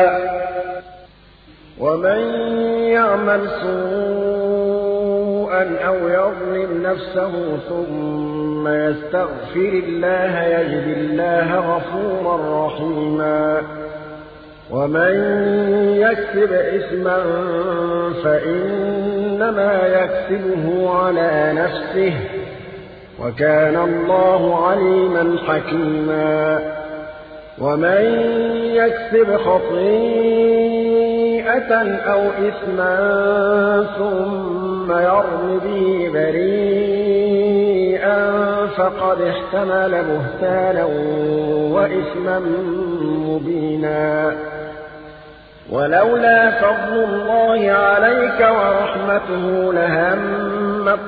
وَمَن يَعْمَلْ سُوءًا أَوْ يَظْلِمْ نَفْسَهُ ثُمَّ يَسْتَغْفِرِ اللَّهَ يَجِدِ اللَّهَ غَفُورًا رَّحِيمًا وَمَن يَكْسِبْ إِثْمًا فَإِنَّمَا يَكْسِبُهُ عَلَىٰ نَفْسِهِ وَكَانَ اللَّهُ عَلِيمًا حَكِيمًا وَمَن يَكْسِبْ خَطِيئَةً أَوْ إِثْمًا ثُمَّ يَرْمِ بِهِ بَرِيئًا فَقَدِ احْتَمَلَ بُهْتَانًا وَإِثْمًا مُّبِينًا وَلَوْلَا فَضْلُ اللَّهِ عَلَيْكَ وَرَحْمَتُهُ لَهَمَّت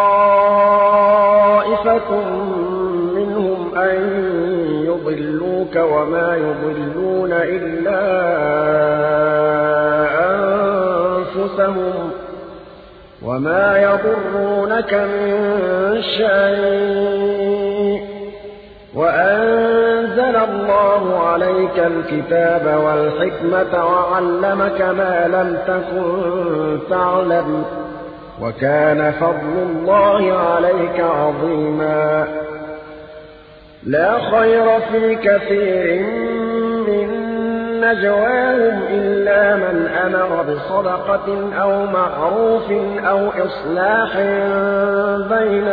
طَّائِفَةٌ مِّنْهُمْ أَن يُضِلُّوكَ يضلوك وما يضلون إلا أنفسهم وما يضرونك من شيء وأنزل الله عليك الكتاب والحكمة وعلمك ما لم تكن تعلم وكان فضل الله عليك عظيما لا خير في كثير من نجواهم إلا من أمر بصدقة أو معروف أو إصلاح بين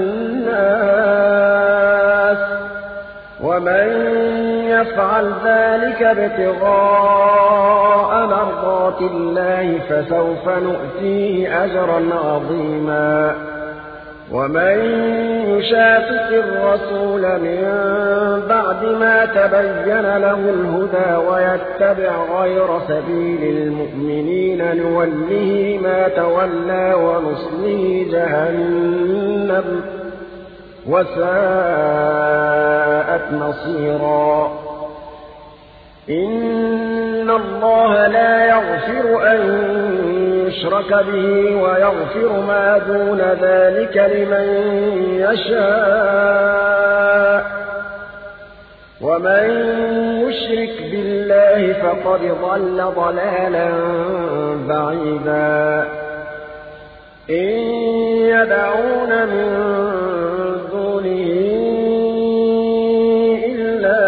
الناس ومن يفعل ذلك ابتغاء مرضات الله فسوف نؤتيه أجرا عظيما ومن يشاقق الرسول من بعد ما تبين له الهدى ويتبع غير سبيل المؤمنين نوله ما تولى ونصله جهنم وساءت مصيرا إن الله لا يغفر أن يشرك به ويغفر ما دون ذلك لمن يشاء ومن يشرك بالله فقد ضل ضلالا بعيدا إن يدعون من دونه إلا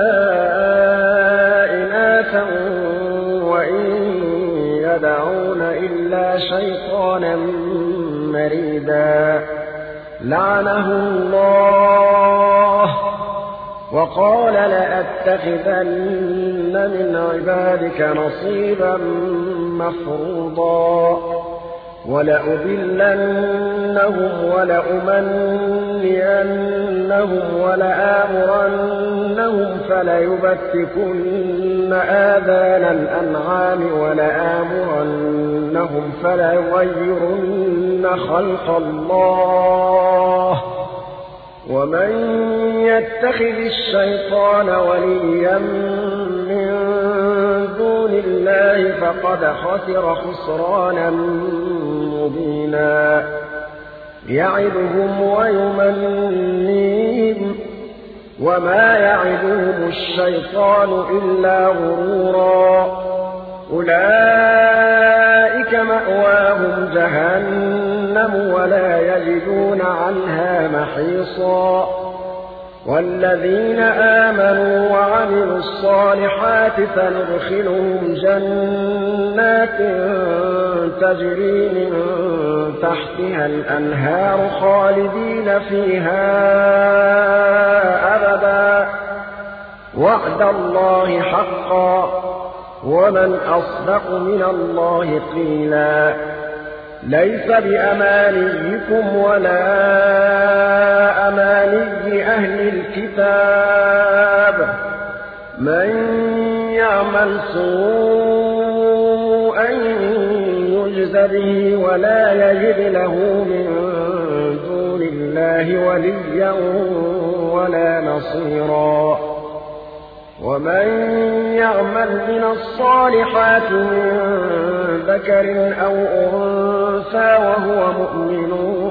إناثا وإن يدعون إلا شيطانا مريدا لعنه الله وقال لأتخذن من عبادك نصيبا مفروضا ولأضلنهم ولأمنينهم ولآمرنهم فليبتكن آذان الأنعام ولآمرنهم فليغيرن خلق الله ومن يتخذ الشيطان وليا من دون الله فقد خسر خسرانا مبينا يعدهم ويمنيهم وما يعدهم الشيطان إلا غرورا أولئك مأواهم جهنم ولا يجدون عنها محيصا والذين آمنوا وعملوا الصالحات فندخلهم جنات تجري من تحتها الأنهار خالدين فيها أبدا وعد الله حقا ومن أصدق من الله قيلا ليس بأمانيكم ولا أماني أهل الكتاب من يعمل سوءا يجز به ولا يجد له من دون الله وليا ولا نصيرا ومن يعمل من الصالحات من ذكر أو أنثى وهو مؤمن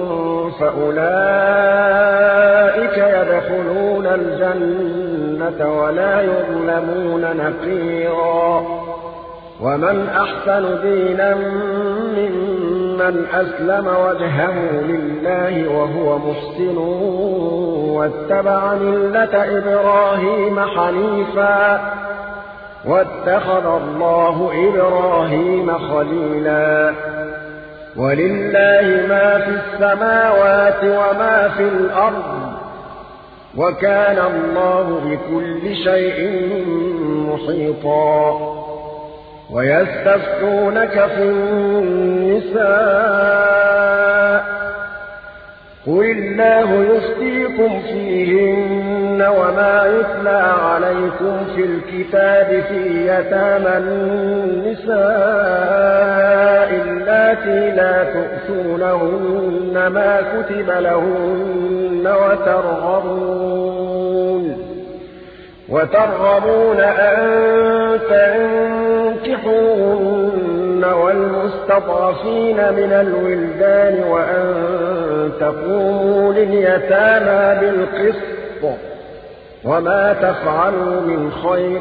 فأولئك يدخلون الجنة ولا يظلمون نقيرا ومن أحسن دينا ممن أسلم وجهه لله وهو محسن واتبع ملة إبراهيم حنيفا واتخذ الله إبراهيم خليلا ولله ما في السماوات وما في الأرض وكان الله بكل شيء محيطا ويستفتونك في النساء قل الله يفتيكم فيهن وما يتلى عليكم في الكتاب في يتامى النساء اللاتي لا تؤتونهن ما كتب لهن وترغبون وترغبون أن تنكحوهن والمستضعفين من الولدان وأن تقوموا لليتامى بالقسط وما تفعلوا من خير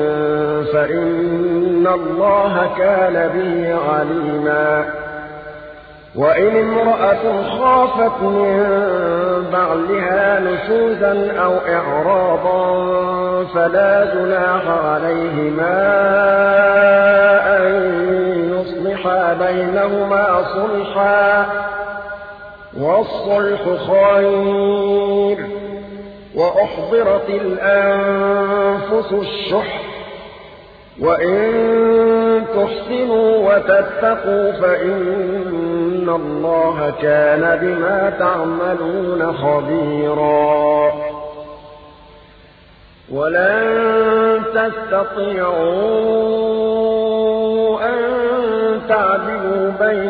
فإن الله كان به عليما وإن امرأة خافت من بعلها نشوزا أو إعراضا فلا جناح عليهما أن يصلحا بينهما صلحا والصلح خير وأحضرت الأنفس الشح وإن تحسنوا وتتقوا فإن الله كان بما تعملون خبيرا ولن تستطيعوا أن تعدلوا بين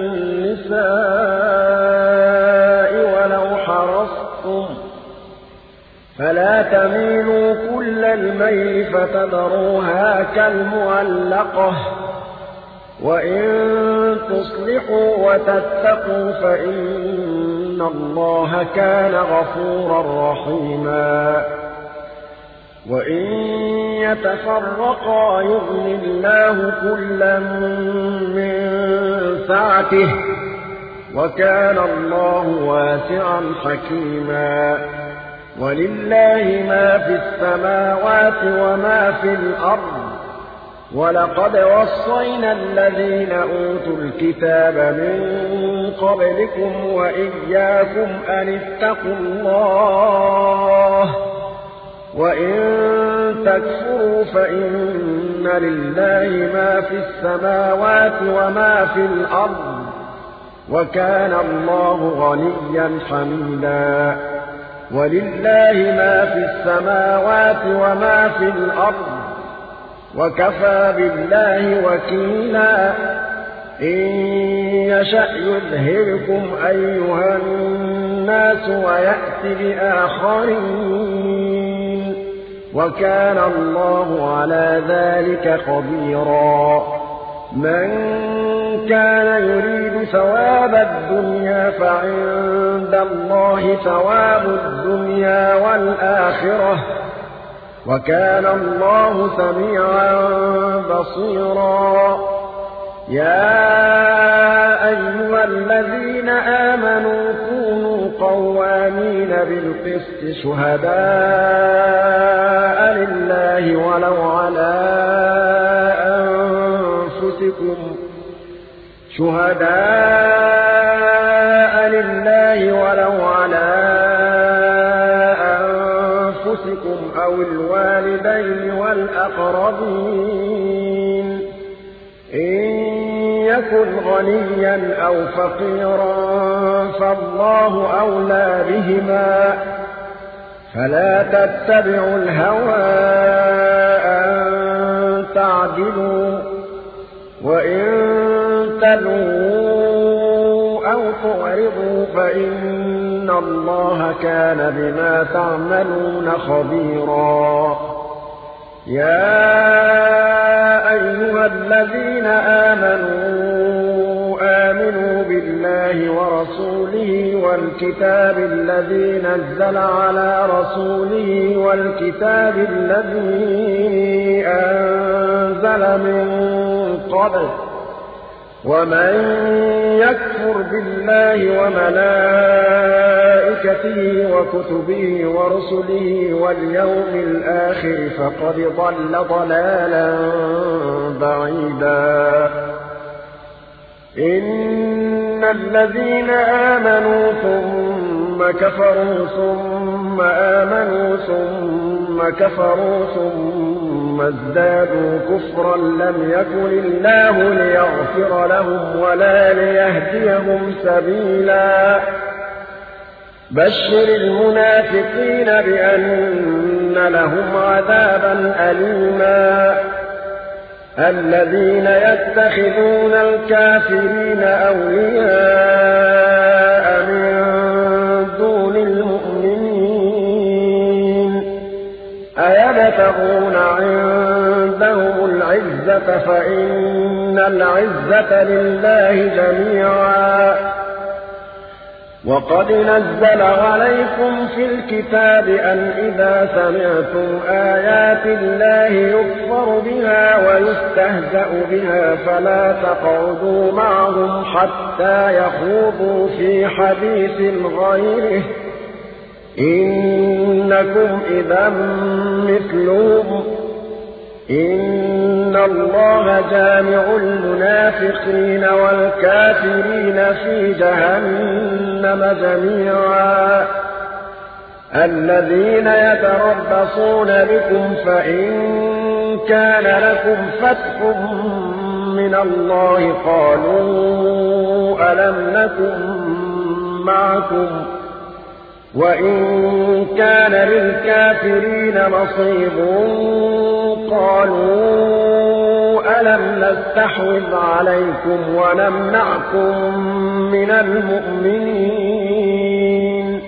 النساء ولو حرصتم فلا تميلوا كل الميل فتذروها كالمعلقة وإن تصلحوا وتتقوا فإن الله كان غفورا رحيما وإن يتفرقا يغني الله كلا من سعته وكان الله واسعا حكيما ولله ما في السماوات وما في الأرض ولقد وصينا الذين أوتوا الكتاب من قبلكم وإياكم أن اتقوا الله وإن تكفروا فإن لله ما في السماوات وما في الأرض وكان الله غنيا حميدا ولله ما في السماوات وما في الأرض وكفى بالله وكيلا إن يشأ يذهبكم أيها الناس ويأت بآخرين وكان الله على ذلك قديرا من كان يريد ثواب الدنيا فعند الله ثواب الدنيا والآخرة وكان الله سميعا بصيرا يا أيها الذين آمنوا كونوا قوامين بالقسط شهداء لله ولو على أنفسكم شهداء لله ولو على أنفسكم أو الوالدين والأقربين إن يكن غنيا أو فقيرا فالله أولى بهما فلا تتبعوا الهوى أن تعدلوا وإن تلووا أو تعرضوا فإن الله كان بما تعملون خبيرا يا أيها الذين آمنوا آمنوا بالله ورسوله والكتاب الذي نزل على رسوله والكتاب الذي أنزل من قبل ومن يكفر بالله وملائكته وكتبه ورسله واليوم الآخر فقد ضل ضلالا بعيدا إن الذين آمنوا ثم كفروا ثم آمنوا ثم كفروا ثم ازدادوا كفرا لم يكن الله ليغفر لهم ولا ليهديهم سبيلا بشر المنافقين بأن لهم عذابا أليما الذين يتخذون الكافرين أولياء من دون المؤمنين أيبتغون يبتغون عندهم العزة فإن العزة لله جميعا. وقد نزل عليكم في الكتاب أن إذا سمعتم آيات الله يكفر بها ويستهزأ بها فلا تقعدوا معهم حتى يخوضوا في حديث غيره إنكم إذا مثلهم إن الله جامع المنافقين والكافرين في جهنم جميعا. الذين يتربصون بكم فإن كان لكم فتح من الله قالوا ألم نكن معكم وإن كان للكافرين نصيب قالوا ألم نستحوذ عليكم ونمنعكم من المؤمنين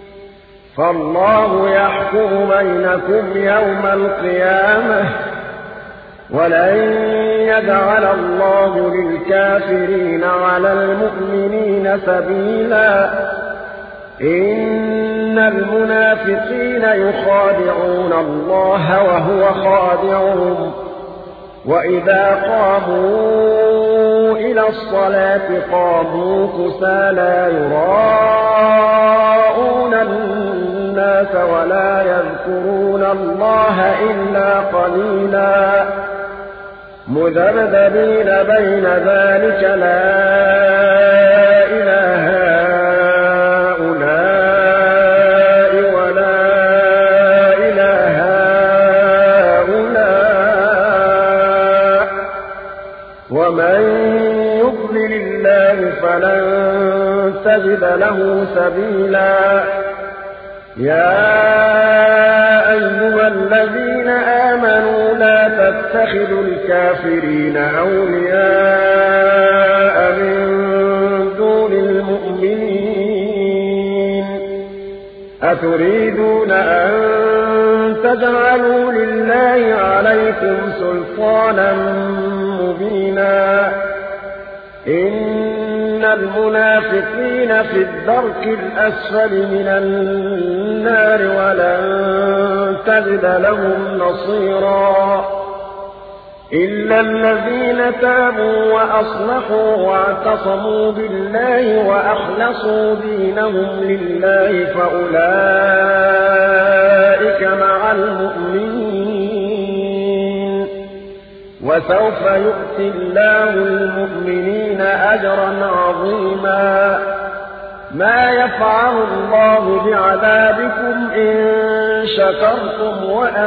فالله يحكم بينكم يوم القيامة ولن يجعل الله للكافرين على المؤمنين سبيلا. إن المنافقين يخادعون الله وهو خادعهم وإذا قاموا إلى الصلاة قاموا كسالى يراءون الناس ولا يذكرون الله إلا قليلا مذبذبين بين ذلك لا إله ومن يضلل الله فلن تجد له سبيلا. يا أيها الذين آمنوا لا تتخذوا الكافرين أولياء من دون المؤمنين أتريدون أن تجعلوا لله عليكم سلطانا مبينا. إن المنافقين في الدرك الأسفل من النار ولن تجد لهم نصيرا إلا الذين تابوا وأصلحوا واعتصموا بالله وأخلصوا دينهم لله فأولئك مع المؤمنين وسوف يؤتي الله المؤمنين أجرا عظيما. ما يفعل الله بعذابكم إن شكرتم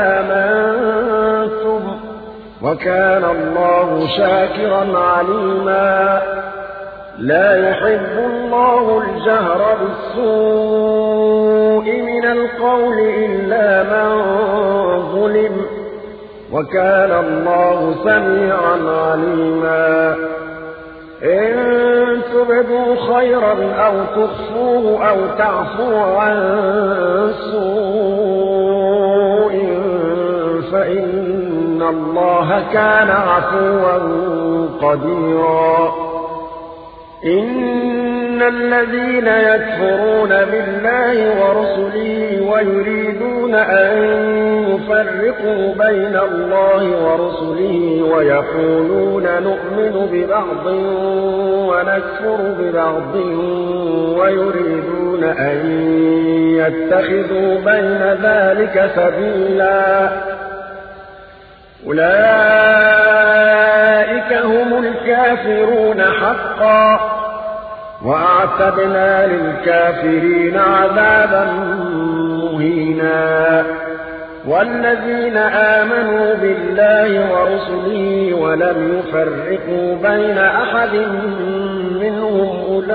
وآمنتم وكان الله شاكرا عليما. لا يحب الله الجهر بالسوء من القول إلا من ظلم وكان الله سميعا عليما. إن تبدوا خيرا أو تخفوه أو تعفوا عن سوء فإن الله كان عفوا قديرا. إن الذين يكفرون بالله ورسله ويريدون أن يفرقوا بين الله ورسله ويقولون نؤمن ببعض ونكفر ببعض ويريدون أن يتخذوا بين ذلك سبيلا أولئك هم الكافرون حقا وأعتدنا للكافرين عذابا مهينا. والذين آمنوا بالله ورسله ولم يفرقوا بين أحد منهم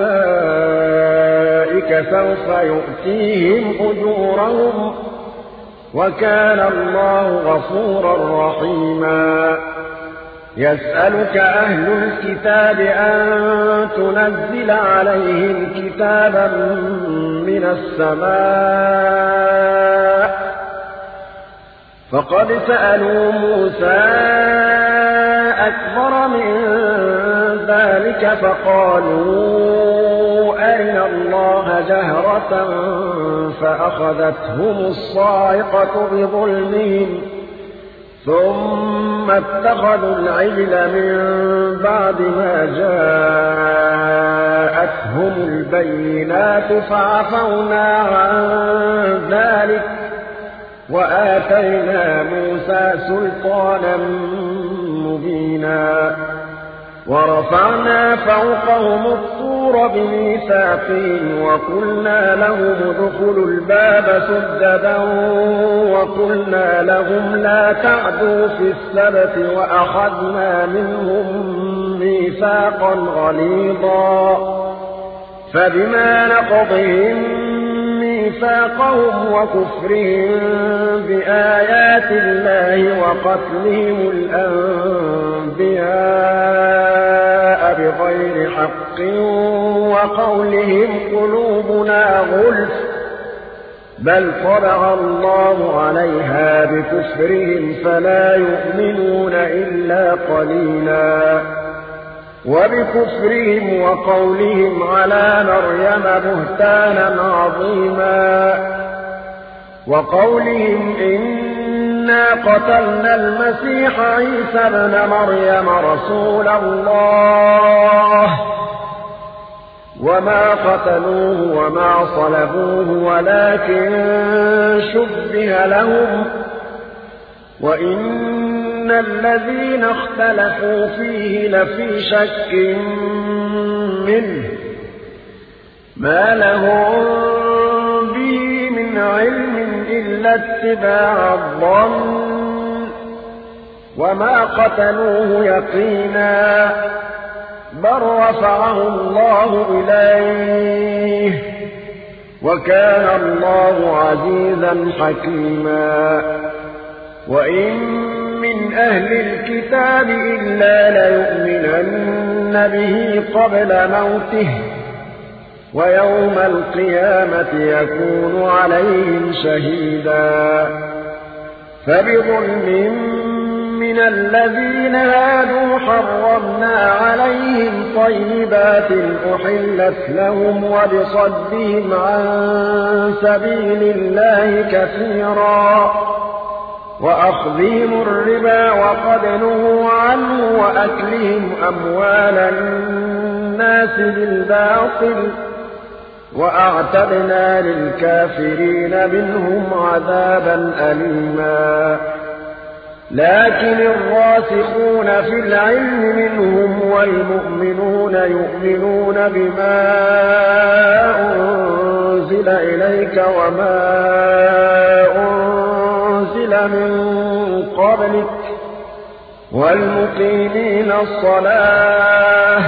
أولئك سوف يؤتيهم أجورهم وكان الله غفورا رحيما. يسألك أهل الكتاب أن تنزل عليهم كتابا من السماء فقد سألوا موسى أكبر من ذلك فقالوا أرنا الله جهرة فأخذتهم الصاعقة بظلمهم ثم اتخذوا العجل من بعد ما جاءتهم البينات فعفونا عن ذلك وآتينا موسى سلطانا مبينا ورفعنا فوقهم الطور بميثاقهم وقلنا لهم ادخلوا الباب سجدا وقلنا لهم لا تعدوا في السبت وأخذنا منهم ميثاقا غليظا فبما نقضهم ميثاقهم وكفرهم بآيات الله وقتلهم الأنبياء بغير حق وقولهم قلوبنا غلف بل طبع الله عليها بكفرهم فلا يؤمنون إلا قليلا وبكفرهم وقولهم على مريم بهتانا عظيما وقولهم إنا قتلنا المسيح عيسى ابن مريم رسول الله وما قتلوه وما صلبوه ولكن شبه لهم وإن الذين اختلفوا فيه لفي شك منه ما لهم به من علم إلا اتباع الظن وما قتلوه يقينا بل رفعه الله إليه وكان الله عزيزا حكيما وإن من أهل الكتاب إلا ليؤمنن به قبل موته ويوم القيامة يكون عليهم شهيدا فبظلم من الذين هادوا حرمنا عليهم طيبات أحلت لهم وبصدهم عن سبيل الله كثيرا وأخذهم الربا وقد نهوا عنه وأكلهم أموال الناس بالباطل وأعتدنا للكافرين منهم عذابا أليما لكن الراسخون في العلم منهم والمؤمنون يؤمنون بما أنزل إليك وما أنزل من قبلك والمقيمين الصلاة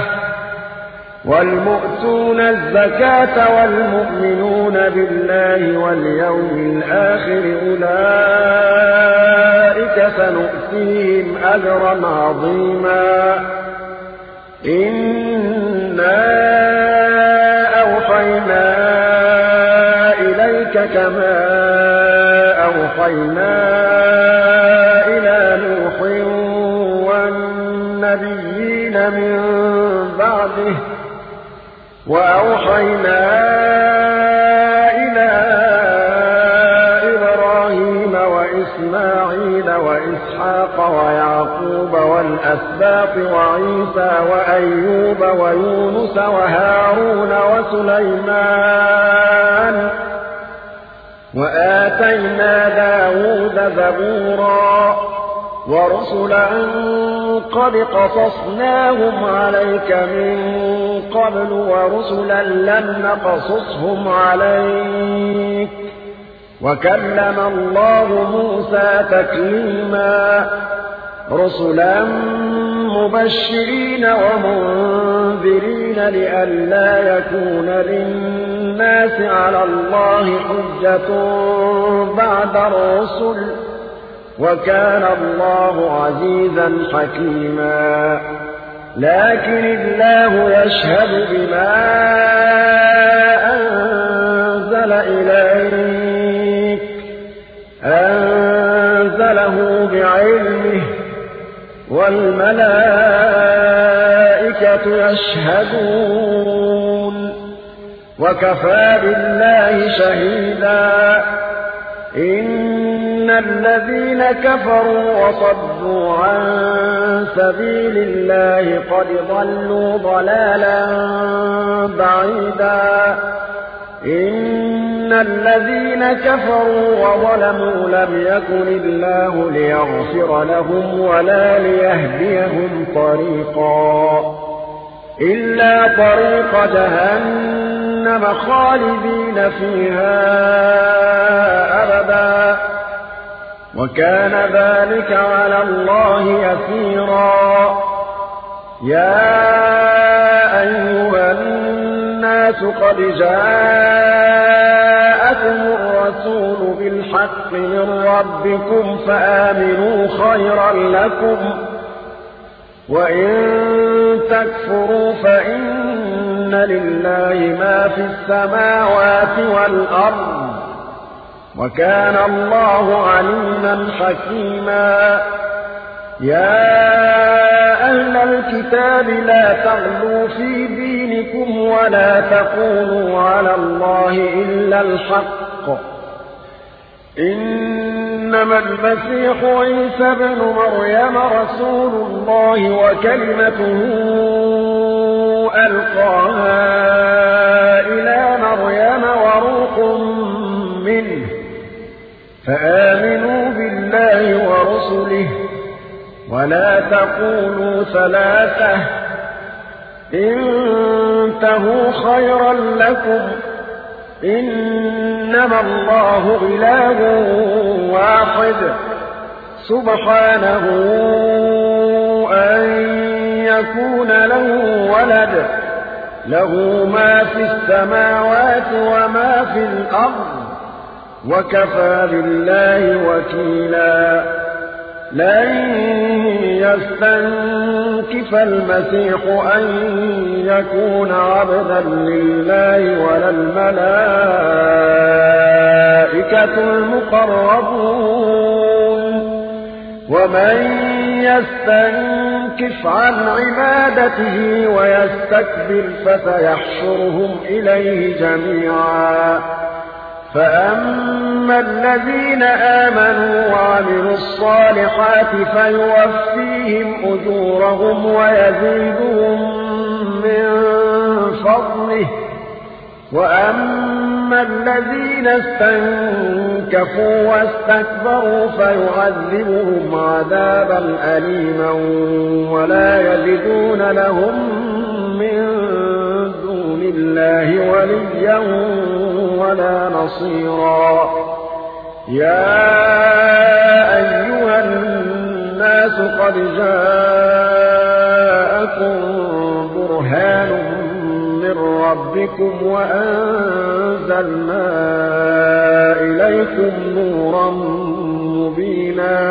والمؤتون الزكاة والمؤمنون بالله واليوم الآخر أولئك سنؤتيهم أجرا عظيما إنا أوحينا إليك كما أوحينا إلى نوح والنبيين من بعده وأوحينا إلى إبراهيم وإسماعيل وإسحاق ويعقوب والأسباط وعيسى وأيوب ويونس وهارون وسليمان وآتينا داود زبورا ورسلا قد قصصناهم عليك من قبل ورسلا لم نقصصهم عليك وكلم الله موسى تكليما رسلا مبشرين ومنذرين لئلا يكون للناس على الله حجة بعد الرسل وكان الله عزيزا حكيما لكن الله يشهد بما أنزل إليك أنزل والملائكة يشهدون وكفى بالله شهيدا إن الذين كفروا وصدوا عن سبيل الله قد ضلوا ضلالا بعيدا إن الذين كفروا وظلموا لم يكن الله ليغفر لهم ولا ليهديهم طريقا إلا طريق جهنم خالدين فيها أبدا وكان ذلك على الله يسيرا يا أيها الناس قد جاءكم الرسول بالحق من ربكم فآمنوا خيرا لكم وإن تكفروا فإن لله ما في السماوات والأرض وكان الله عليما حكيما يا أهل الكتاب لا تغلوا في دينكم ولا تقولوا على الله إلا الحق إنما المسيح عيسى ابن مريم رسول الله وكلمته ألقاها إلى مريم وروح منه فآمنوا بالله ورسله ولا تقولوا ثلاثة انتهوا خيرا لكم إنما الله إله واحد سبحانه أن يكون له ولد له ما في السماوات وما في الأرض وكفى بالله وكيلا لن يستنكف المسيح أن يكون عبدا لله ولا الملائكة المقربون ومن يستنكف عن عبادته ويستكبر فسيحشرهم إليه جميعا فأما الذين آمنوا وعملوا الصالحات فيوفيهم أجورهم ويزيدهم من فضله وأما الذين استنكفوا واستكبروا فيعذبهم عذابا أليما ولا يجدون لهم من دون الله وليا ولا نصيرا يا أيها الناس قد جاءكم برهان من ربكم وأنزلنا إليكم نورا مبينا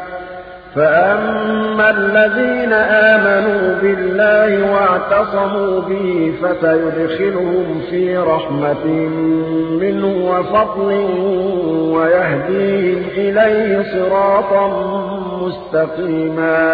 فأما الذين آمنوا بالله واعتصموا به فسيدخلهم في رحمة منه وفضل ويهديهم إليه صراطا مستقيما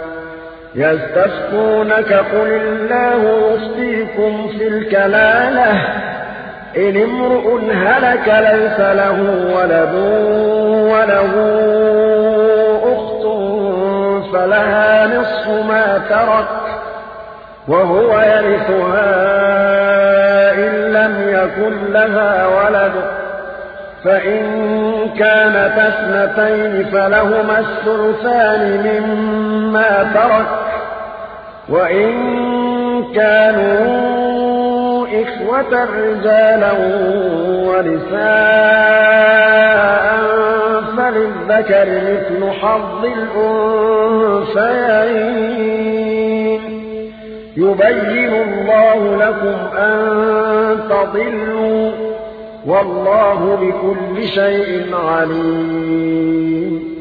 يستفتونك قل الله يفتيكم في الكلالة إن امرؤ هلك ليس له ولد وله أخت فلها نصف ما ترك وهو يرثها إن لم يكن لها ولد فإن كانت اثنتين فلهما الثلثان مما ترك وإن كانوا إخوة رجالا ونساء فللذكر مثل حظ الأنثيين يبين الله لكم أن تضلوا والله بكل شيء عليم